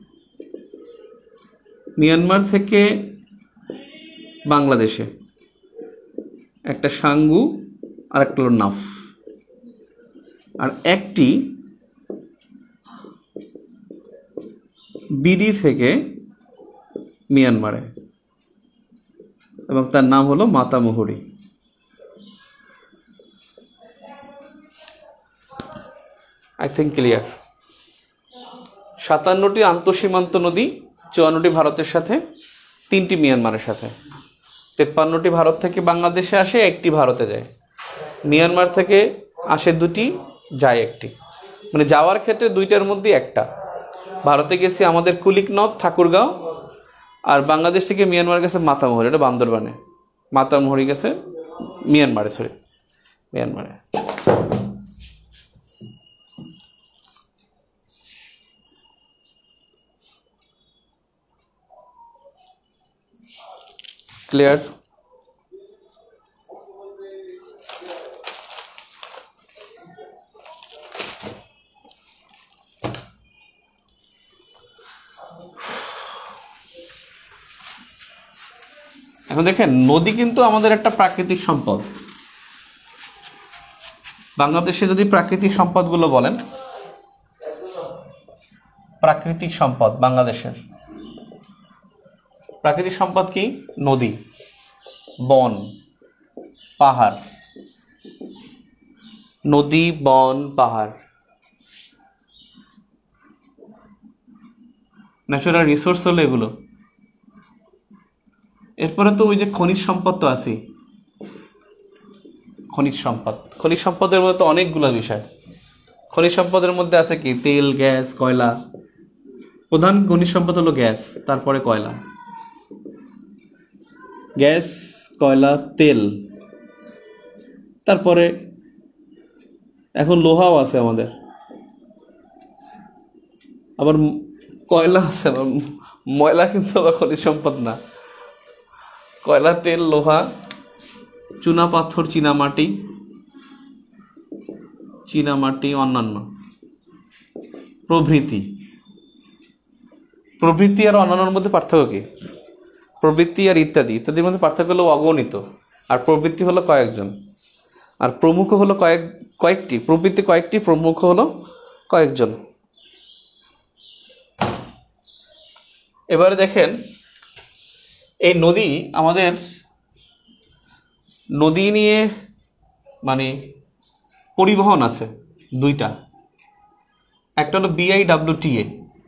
মিয়ানমার থেকে বাংলাদেশে, একটা সাঙ্গু আর একটা হলো নাফ, আর একটি বিডি থেকে মিয়ানমারে, এবং তার নাম হলো মাতামুহুরি। I think clear. সাতান্নটি আন্তঃসীমান্ত নদী, চুয়ান্নটি ভারতের সাথে, তিনটি মিয়ানমারের সাথে। তেপ্পান্নটি ভারত থেকে বাংলাদেশে আসে, একটি ভারতে যায়। মিয়ানমার থেকে আসে দুটি, যায় একটি, মানে যাওয়ার ক্ষেত্রে দুইটার মধ্যে একটা। ভারতে গেছি আমাদের কুলিক নদ ঠাকুরগাঁও, আর বাংলাদেশ থেকে মিয়ানমার গেছে মাতামুহুরি, এটা বান্দরবানে। মাতামুহুরি গেছে মিয়ানমারে, সরি মিয়ানমারে। ক্লিয়ার? এখন দেখেন, নদী কিন্তু আমাদের একটা প্রাকৃতিক সম্পদ। বাংলাদেশে যদি প্রাকৃতিক সম্পদগুলো বলেন, প্রাকৃতিক সম্পদ বাংলাদেশের প্রাকৃতিক সম্পদ কি? নদী, বন, পাহাড়। নদী, বন, পাহাড়, ন্যাচারাল রিসোর্স হলো এগুলো। এরপরে তো ওই যে খনিজ সম্পদ তো আছে। খনিজ সম্পদ, খনিজ সম্পদের মধ্যে তো অনেকগুলো বিষয়। খনিজ সম্পদের মধ্যে আছে কি? তেল, গ্যাস, কয়লা। প্রধান খনিজ সম্পদ হলো গ্যাস, তারপরে কয়লা। গ্যাস, কয়লা, তেল, তারপরে এখন লোহাও আছে আমাদের, আবার কয়লা আছে, আবার ময়লা কিন্তু আবার খনিজ সম্পদ না। কয়লা, তেল, লোহা, চুনা পাথর, চীনা মাটি, চীনা মাটি, অন্যান্য প্রভৃতি। প্রভৃতি আর অন্যান্যর মধ্যে পার্থক্য কি? প্রবৃত্তি আর ইত্যাদি, ইত্যাদির মধ্যে পার্থক্য হলো অগণিত, আর প্রবৃত্তি হলো কয়েকজন, আর প্রমুখ হলো কয়েক কয়েকটি। প্রবৃত্তি কয়েকটি, প্রমুখ হলো কয়েকজন। এবারে দেখেন, এই নদী আমাদের, নদী নিয়ে মানে পরিবহন আছে দুইটা। একটা হলো বিআইডব্লিউটিএ,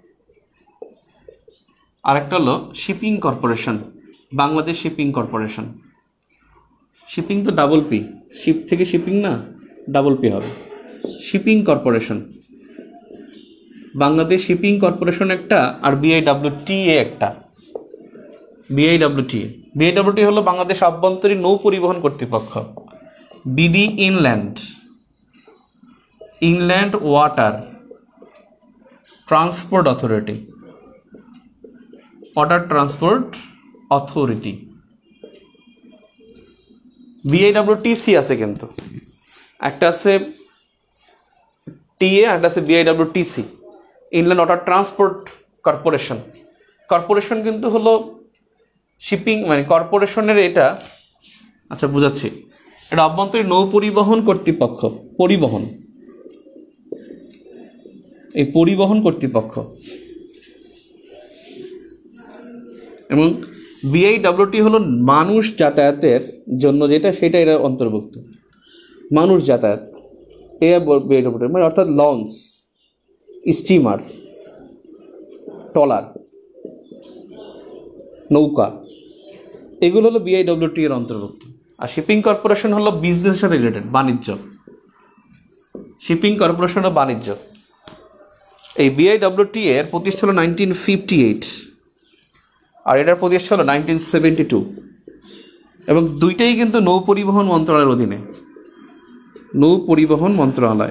আর একটা হলো shipping corporation, Bangladesh shipping corporation. Shipping তো ডাবল পি, শিপ থেকে শিপিং না, ডাবল পি হবে। Shipping corporation, Bangladesh shipping corporation একটা, আর বিআইডব্লিউটিএ একটা। বিআইডব্লিউটিএ বিআইডব্লিউটি হলো বাংলাদেশ আভ্যন্তরীণ নৌ পরিবহন কর্তৃপক্ষ। BD inland, inland water transport authority, water transport authority. BIWTC আছে, কিন্তু একটা আছে টিএ, একটা আছে BIWTC, inland water transport corporation. Corporation কিন্তু হলো শিপিং, মানে কর্পোরেশনের এটা, আচ্ছা বুঝাচ্ছি, এটা অভ্যন্তরীণ নৌ পরিবহন কর্তৃপক্ষ, পরিবহন, এই পরিবহন কর্তৃপক্ষ। এবং বিআইডব্লিউটি হলো মানুষ যাতায়াতের জন্য যেটা, সেটা এর অন্তর্ভুক্ত, মানুষ যাতায়াত। এয়ার বিআইডব্লিউটি মানে অর্থাৎ লঞ্চ, স্টিমার, ট্রলার, নৌকা, এগুলো হলো বিআইডব্লিউটি এর অন্তর্ভুক্ত। আর শিপিং কর্পোরেশন হলো বিজনেসের সাথে রিলেটেড, বাণিজ্য। শিপিং কর্পোরেশন হলো বাণিজ্য। এই বিআইডব্লিউটি এর প্রতিষ্ঠা হলো নাইনটিন ফিফটি এইট আর এটার প্রতিষ্ঠা হলো নাইনটিন সেভেন্টি টু এবং দুইটাই কিন্তু নৌ পরিবহন মন্ত্রণালয়ের অধীনে। নৌ পরিবহন মন্ত্রণালয়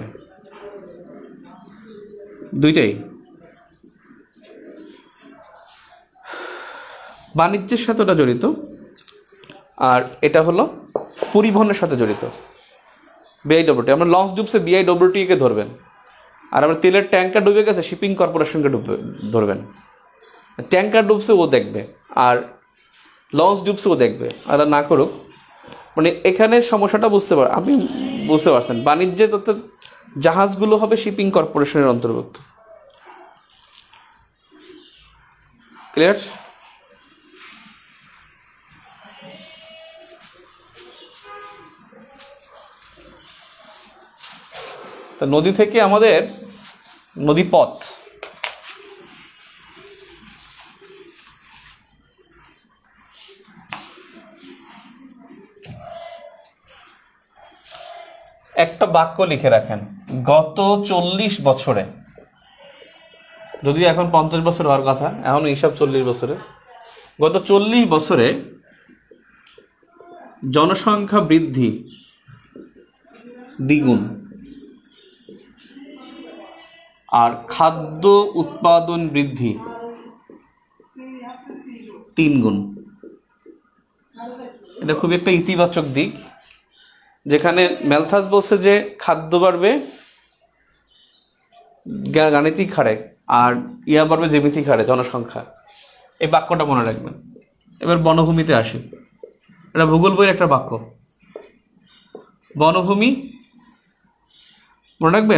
দুইটাই বাণিজ্যের সাথে ওটা জড়িত, আর এটা হলো পরিবহনের সাথে জড়িত। বিআইডব্লিউটি, আমরা লঞ্চ ডুবছে বিআইডব্লিউটি কে ধরবেন, আর আমরা তেলের ট্যাঙ্কার ডুবে গেছে শিপিং কর্পোরেশনকে ডুববে ধরবেন। ট্যাঙ্কার ডুবছে ও দেখবে, আর লঞ্চ ডুবছে ও দেখবে, আর না করুক। মানে এখানে সমস্যাটা বুঝতে পার আপনি বুঝতে পারছেন। বাণিজ্যের অর্থাৎ জাহাজগুলো হবে শিপিং কর্পোরেশনের অন্তর্ভুক্ত। ক্লিয়ার? তা নদী থেকে আমাদের নদীপথ, একটা বাক্য লিখে রাখেন। গত চল্লিশ বছরে, যদি এখন পঞ্চাশ বছর হওয়ার কথা, এখন এইসব চল্লিশ বছরে, গত চল্লিশ বছরে জনসংখ্যা বৃদ্ধি দ্বিগুণ আর খাদ্য উৎপাদন বৃদ্ধি তিন গুণ। এটা খুবই একটা ইতিবাচক দিক, যেখানে ম্যালথাস বলছে যে খাদ্য বাড়বে গাণিতিক হারে আর ইয়া বাড়বে জ্যামিতিক হারে, জনসংখ্যা। এই বাক্যটা মনে রাখবেন। এবার বনভূমিতে আসি। এটা ভূগোল বইয়ের একটা বাক্য। বনভূমি মনে রাখবেন,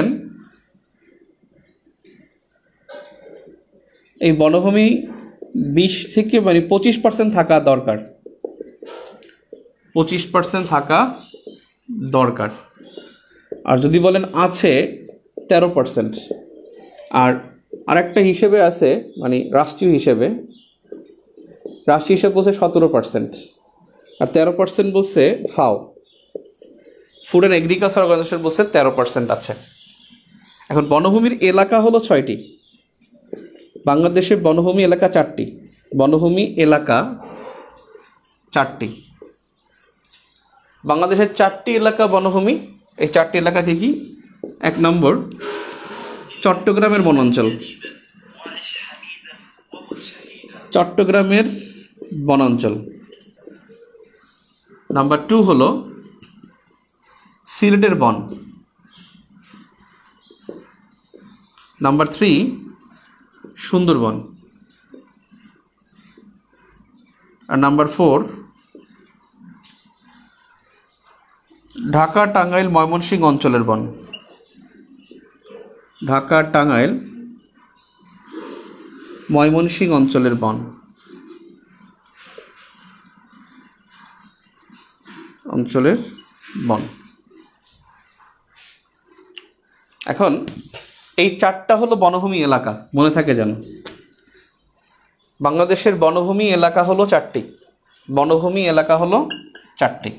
এই বনভূমি বিশ থেকে মানে পঁচিশ পার্সেন্ট থাকা দরকার। পঁচিশ পার্সেন্ট থাকা দরকার। আর যদি বলেন আছে তেরো পার্সেন্ট। আর আরেকটা হিসেবে আছে, মানে রাষ্ট্রীয় হিসেবে, রাষ্ট্রীয় হিসেবে বলছে সতেরো পার্সেন্ট আর তেরো পার্সেন্ট বলছে ফাও, ফুড অ্যান্ড এগ্রিকালচার অর্গানাইজেশন বলছে তেরো পার্সেন্ট আছে। এখন বনভূমির এলাকা হলো ছয়টি। বাংলাদেশের বনভূমি এলাকা চারটি। বনভূমি এলাকা চারটি। বাংলাদেশের চারটি এলাকা বনভূমি। এই চারটি এলাকা কি কি? এক নম্বর চট্টগ্রামের বনাঞ্চল, চট্টগ্রামের বনাঞ্চল। নাম্বার টু হলো সিলেটের বন। Number three Sundarbans. আর নাম্বার ফোর ঢাকা, টাঙ্গাইল, ময়মনসিংহ অঞ্চলের বন। ঢাকা, টাঙ্গাইল, ময়মনসিংহ অঞ্চলের বন অঞ্চলের বন। এখন এই চারটা হলো বনভূমি এলাকা, মনে থাকে যেন। বাংলাদেশের বনভূমি এলাকা হলো চারটি। বনভূমি এলাকা হলো চারটি।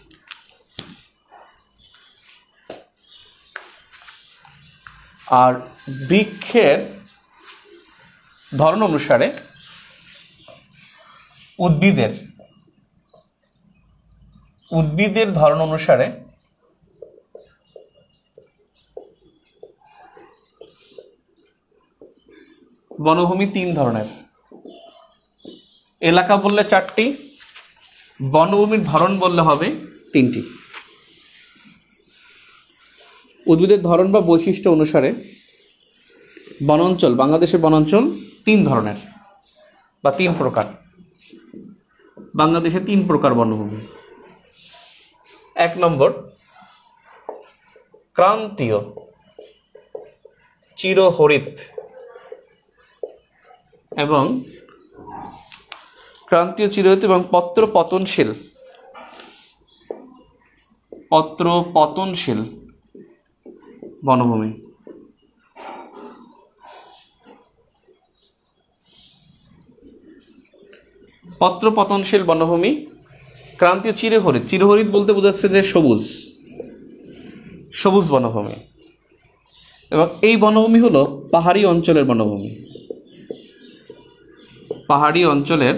আর বৃক্ষের ধরন অনুসারে উদ্ভিদের উদ্ভিদের ধরন অনুসারে বনভূমি তিন ধরনের। এলাকা বললে চারটি, বনভূমির ধরন বললে হবে তিনটি। উদ্ভিদের ধরন বা বৈশিষ্ট্য অনুসারে বনাঞ্চল, বাংলাদেশের বনাঞ্চল তিন ধরনের বা তিন প্রকার। বাংলাদেশে তিন প্রকার বনভূমি। এক নম্বর ক্রান্তীয় চিরহরিত এবং ক্রান্তীয় চিরহরিত এবং পত্র পতনশীল পত্র পতনশীল বনভূমি। পত্র পতনশীল বনভূমি, ক্রান্তীয় চিরহরিৎ, চিরহরিৎ বলতে বোঝাচ্ছে যে সবুজ, সবুজ বনভূমি। এবং এই বনভূমি হলো পাহাড়ি অঞ্চলের বনভূমি, পাহাড়ি অঞ্চলের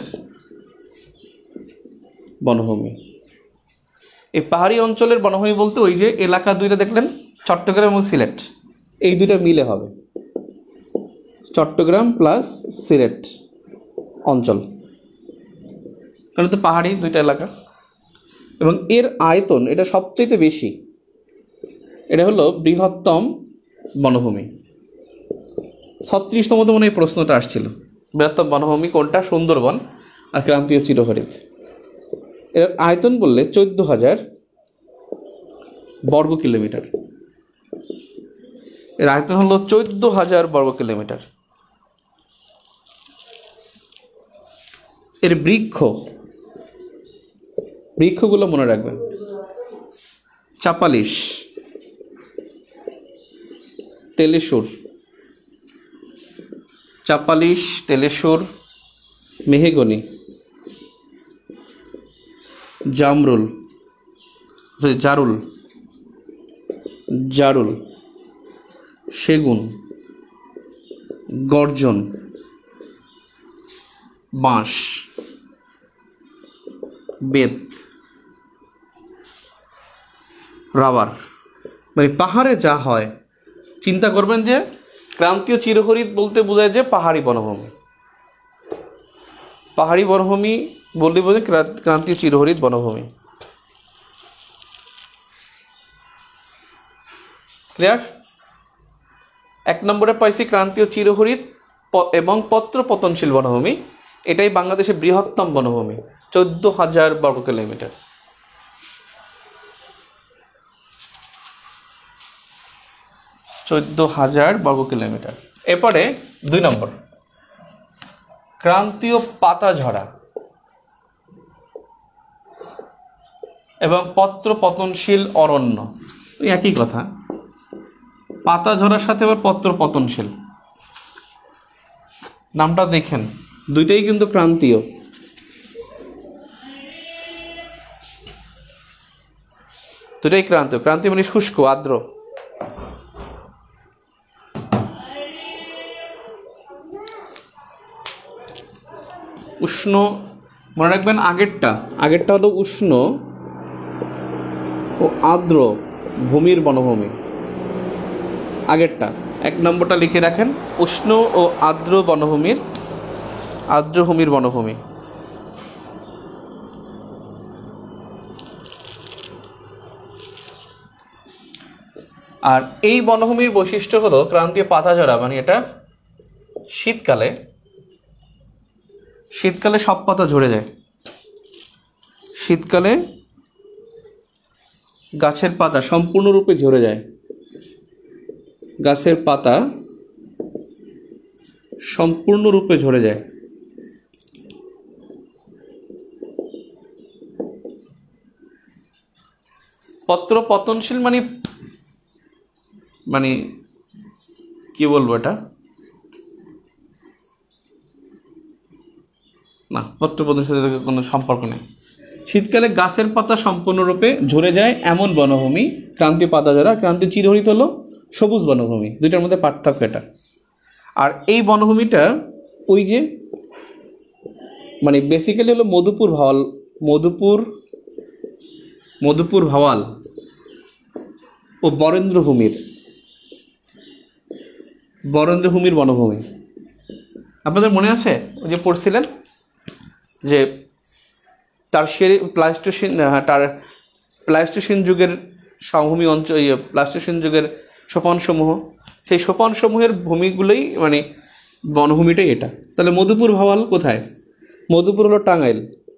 বনভূমি। এই পাহাড়ি অঞ্চলের বনভূমি বলতে ওই যে এলাকা দুইটা দেখলেন, চট্টগ্রাম এবং সিলেট, এই দুইটা মিলে হবে চট্টগ্রাম প্লাস সিলেট অঞ্চল, কারণ তো পাহাড়ি দুইটা এলাকা। এবং এর আয়তন এটা সবচেয়ে বেশি, এটা হলো বৃহত্তম বনভূমি। ছত্রিশতম মনে এই প্রশ্নটা আসছিল, বৃহত্তম বনভূমি কোনটা, সুন্দরবন আর ক্রান্তীয় চিরহরিৎ। এর আয়তন বললে চোদ্দ হাজার বর্গ কিলোমিটার, এর আয়তন হলো চোদ্দ হাজার বর্গ কিলোমিটার। এর বৃক্ষ, বৃক্ষগুলো মনে রাখবেন, চাপালিশ, তেলেসুর, চাপালিশ, তেলেসুর, মেহগনি, জামরুল, জারুল, জারুল, সেগুন, গর্জন, বাঁশ, বেত, রাবার। মানে পাহাড়ে যা হয়, চিন্তা করবেন যে ক্রান্তীয় চিরহরিৎ বলতে বোঝায় যে পাহাড়ি বনভূমি, পাহাড়ি বনভূমি বলতে বোঝায় ক্রান্তীয় চিরহরিৎ বনভূমি। ক্লিয়ার? এক নম্বরে পাইছি ক্রান্তীয় চিরহরিৎ এবং পত্র পতনশীল বনভূমি, এটাই বাংলাদেশের বৃহত্তম বনভূমি, চোদ্দ হাজার বর্গ কিলোমিটার। চোদ্দ হাজার বর্গ কিলোমিটার। এরপরে দুই নম্বর, ক্রান্তীয় পাতাঝরা এবং পত্র পতনশীল অরণ্য, একই কথা, পাতাঝরার সাথে আবার পত্র পতনশীল, নামটা দেখেন, দুইটাই কিন্তু ক্রান্তীয়। দুটাই ক্রান্তীয়, ক্রান্তীয় মানে শুষ্ক, আর্দ্র। উষ্ণ মনে রাখবেন, আগেরটা আগেরটা হলো উষ্ণ ও আর্দ্র ভূমির বনভূমি, আগেরটা। এক নম্বরটা লিখে রাখেন, উষ্ণ ও আর্দ্র বনভূমির, আর্দ্রভূমির বনভূমি। আর এই বনভূমির বৈশিষ্ট্য হলো ক্রান্তীয় পাতাঝরা, মানে এটা শীতকালে, শীতকালে সব পাতা ঝরে যায়, শীতকালে গাছের পাতা সম্পূর্ণরূপে ঝরে যায়, গাছের পাতা সম্পূর্ণরূপে ঝরে যায়। পত্র পতনশীল মানে মানে কি বলবো, এটা না, পত্র পতনশীল সাথে কোনো সম্পর্ক নেই। শীতকালে গাছের পাতা সম্পূর্ণরূপে ঝরে যায় এমন বনভূমি ক্রান্তীয় পাতাঝরা। ক্রান্তীয় চিরহরিৎ হলো সবুজ বনভূমি, দুইটার মধ্যে পার্থক্য এটা। আর এই বনভূমিটা ওই যে মানে বেসিক্যালি হলো মধুপুর ভাওয়াল, মধুপুর মধুপুর ভাওয়াল ও বরেন্দ্রভূমির, বরেন্দ্রভূমির বনভূমি। আপনাদের মনে আছে ওই যে পড়ছিলেন যে টারশিয়ারি প্লাইস্টোসিন, তার প্লাইস্টোসিন যুগের সমভূমি অঞ্চল, প্লাইস্টোসিন যুগের সোপানসমূহ, সেই সোপানসমূহের ভূমিগুলোই মানে বনভূমিটাই এটা। তাহলে মধুপুর ভাওয়াল কোথায়? মধুপুর হলো টাঙ্গাইল,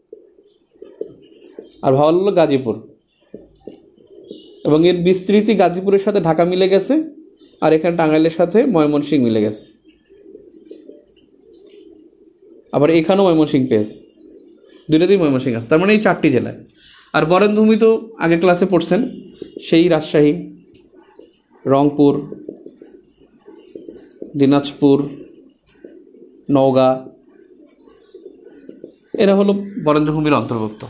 আর ভাওয়াল হলো গাজীপুর, এবং এর বিস্তৃতি গাজীপুরের সাথে ঢাকা মিলে গেছে, আর এখানে টাঙ্গাইলের সাথে ময়মনসিংহ মিলে গেছে, আবার এখানেও ময়মনসিংহ পেয়েছে, দুইটাতেই ময়মনসিংহ আছে। তার মানে এই চারটি জেলায়। আর বরেন্দ্রভূমি তো আগে ক্লাসে পড়ছেন, সেই রাজশাহী, রংপুর, দিনাজপুর, নওগাঁ, এরা হলো বরেন্দ্রভূমির অন্তর্ভুক্ত।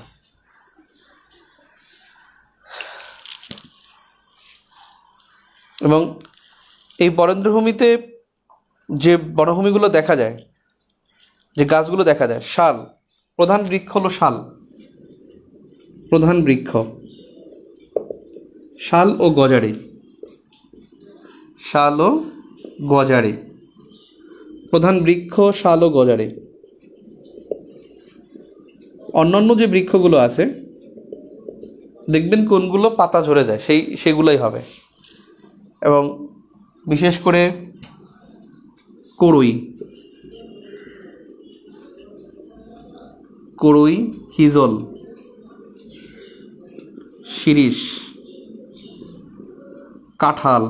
এবং এই বরেন্দ্রভূমিতে যে বনভূমিগুলো দেখা যায়, যে গাছগুলো দেখা যায়, শাল, প্রধান বৃক্ষ হলো শাল, প্রধান বৃক্ষ শাল ও গজারি, শাল ও গজারি, প্রধান বৃক্ষ শাল ও গজারি। অন্যান্য যে বৃক্ষগুলো আছে দেখবেন কোনগুলো পাতা ঝরে যায়, সেই সেগুলোই হবে। এবং বিশেষ করে করই, করই, হিজল, শিরীষ, কাঁঠাল,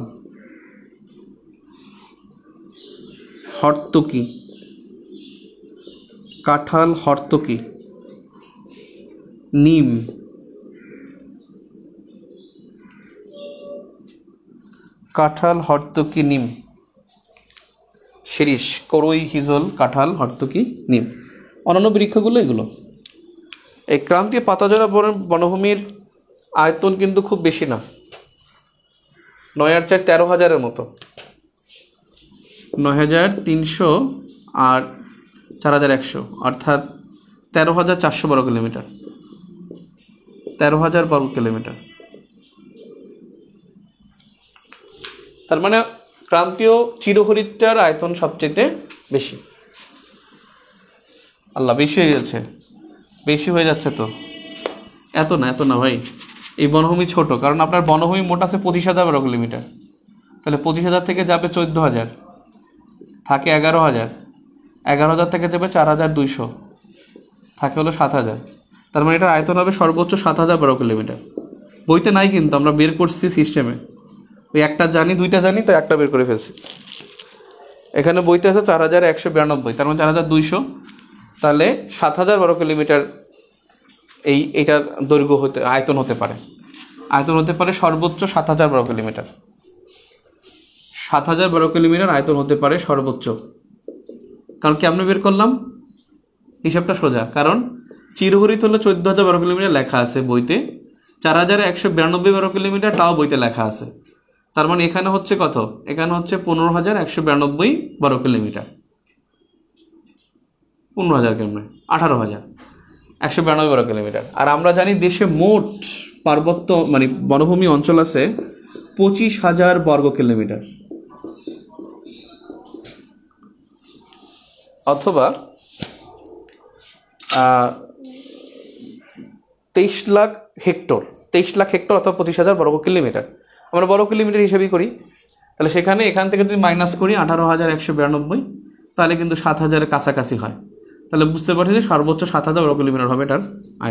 হর্তকি, কাঁঠাল, হর্তকি, নিম, কাঁঠাল, হর্তকি, নিম, শিরীষ, করই, হিজল, কাঁঠাল, হর্তকি, নিম, অন্যান্য বৃক্ষগুলো এগুলো। এই ক্রান্তীয় পাতাজরা বনভূমির আয়তন কিন্তু খুব বেশি না, নয় আর চার তেরো হাজারের মতো, নয় হাজার তিনশো আর চার হাজার একশো, অর্থাৎ তেরো হাজার চারশো বর্গ কিলোমিটার, তেরো হাজার বর্গ কিলোমিটার। তার মানে ক্রান্তীয় চিরহরিৎটার আয়তন সবচেয়ে বেশি। আল্লাহ, বেশি হয়ে যাচ্ছে, বেশি হয়ে যাচ্ছে তো, এত না, এত না ভাই, এই বনভূমি ছোট, কারণ আপনার বনভূমি মোট আছে পঁচিশ হাজার বর্গ কিলোমিটার, তাহলে পঁচিশ হাজার থেকে যাবে চোদ্দো হাজার, থাকে এগারো হাজার, এগারো হাজার থেকে যাবে চার হাজার দুইশো, থাকে হলো সাত হাজার। তার মানে এটার আয়তন হবে সর্বোচ্চ সাত হাজার বর্গ কিলোমিটার। বইতে নাই কিন্তু, আমরা বের করছি সিস্টেমে, ওই একটা জানি, দুইটা জানি, তো একটা বের করে ফেলছি। এখানে বইতে আছে চার হাজার একশো বিরানব্বই, তার মানে চার হাজার দুইশো, তাহলে সাত হাজার বর্গ কিলোমিটার এই এটার দৈর্ঘ্য হতে, আয়তন হতে পারে, আয়তন হতে পারে সর্বোচ্চ সাত হাজার বর্গ কিলোমিটার, সাত হাজার বর্গ কিলোমিটার আয়তন হতে পারে সর্বোচ্চ। কারণ কেমনে বের করলাম হিসাবটা সোজা, কারণ চিরহরিৎ হলো চোদ্দ হাজার বর্গ কিলোমিটার লেখা আছে বইতে, চার হাজার একশো বিরানব্বই বর্গ কিলোমিটার তাও বইতে লেখা আছে। তার মানে এখানে হচ্ছে কত, এখানে হচ্ছে পনেরো হাজার একশো বিরানব্বই বর্গ কিলোমিটার, পনেরো হাজার কেমনে, আঠারো হাজার একশো বিরানব্বই বর্গ কিলোমিটার। আর আমরা জানি দেশে মোট পার্বত্য মানে বনভূমি অঞ্চল আছে পঁচিশ হাজার বর্গ কিলোমিটার, অথবা তেইশ লাখ হেক্টর, তেইশ লাখ হেক্টর অথবা পঁচিশ হাজার বর্গ কিলোমিটার। আমরা বর্গ কিলোমিটার হিসাবই করি, তাহলে সেখানে এখান থেকে যদি মাইনাস করি আঠারো হাজার একশো বিরানব্বই, তাহলে কিন্তু সাত হাজারের কাছাকাছি হয়। তাহলে বুঝতে পারছি যে সর্বোচ্চ সাত হাজার বর্গ কিলোমিটার হবে এটার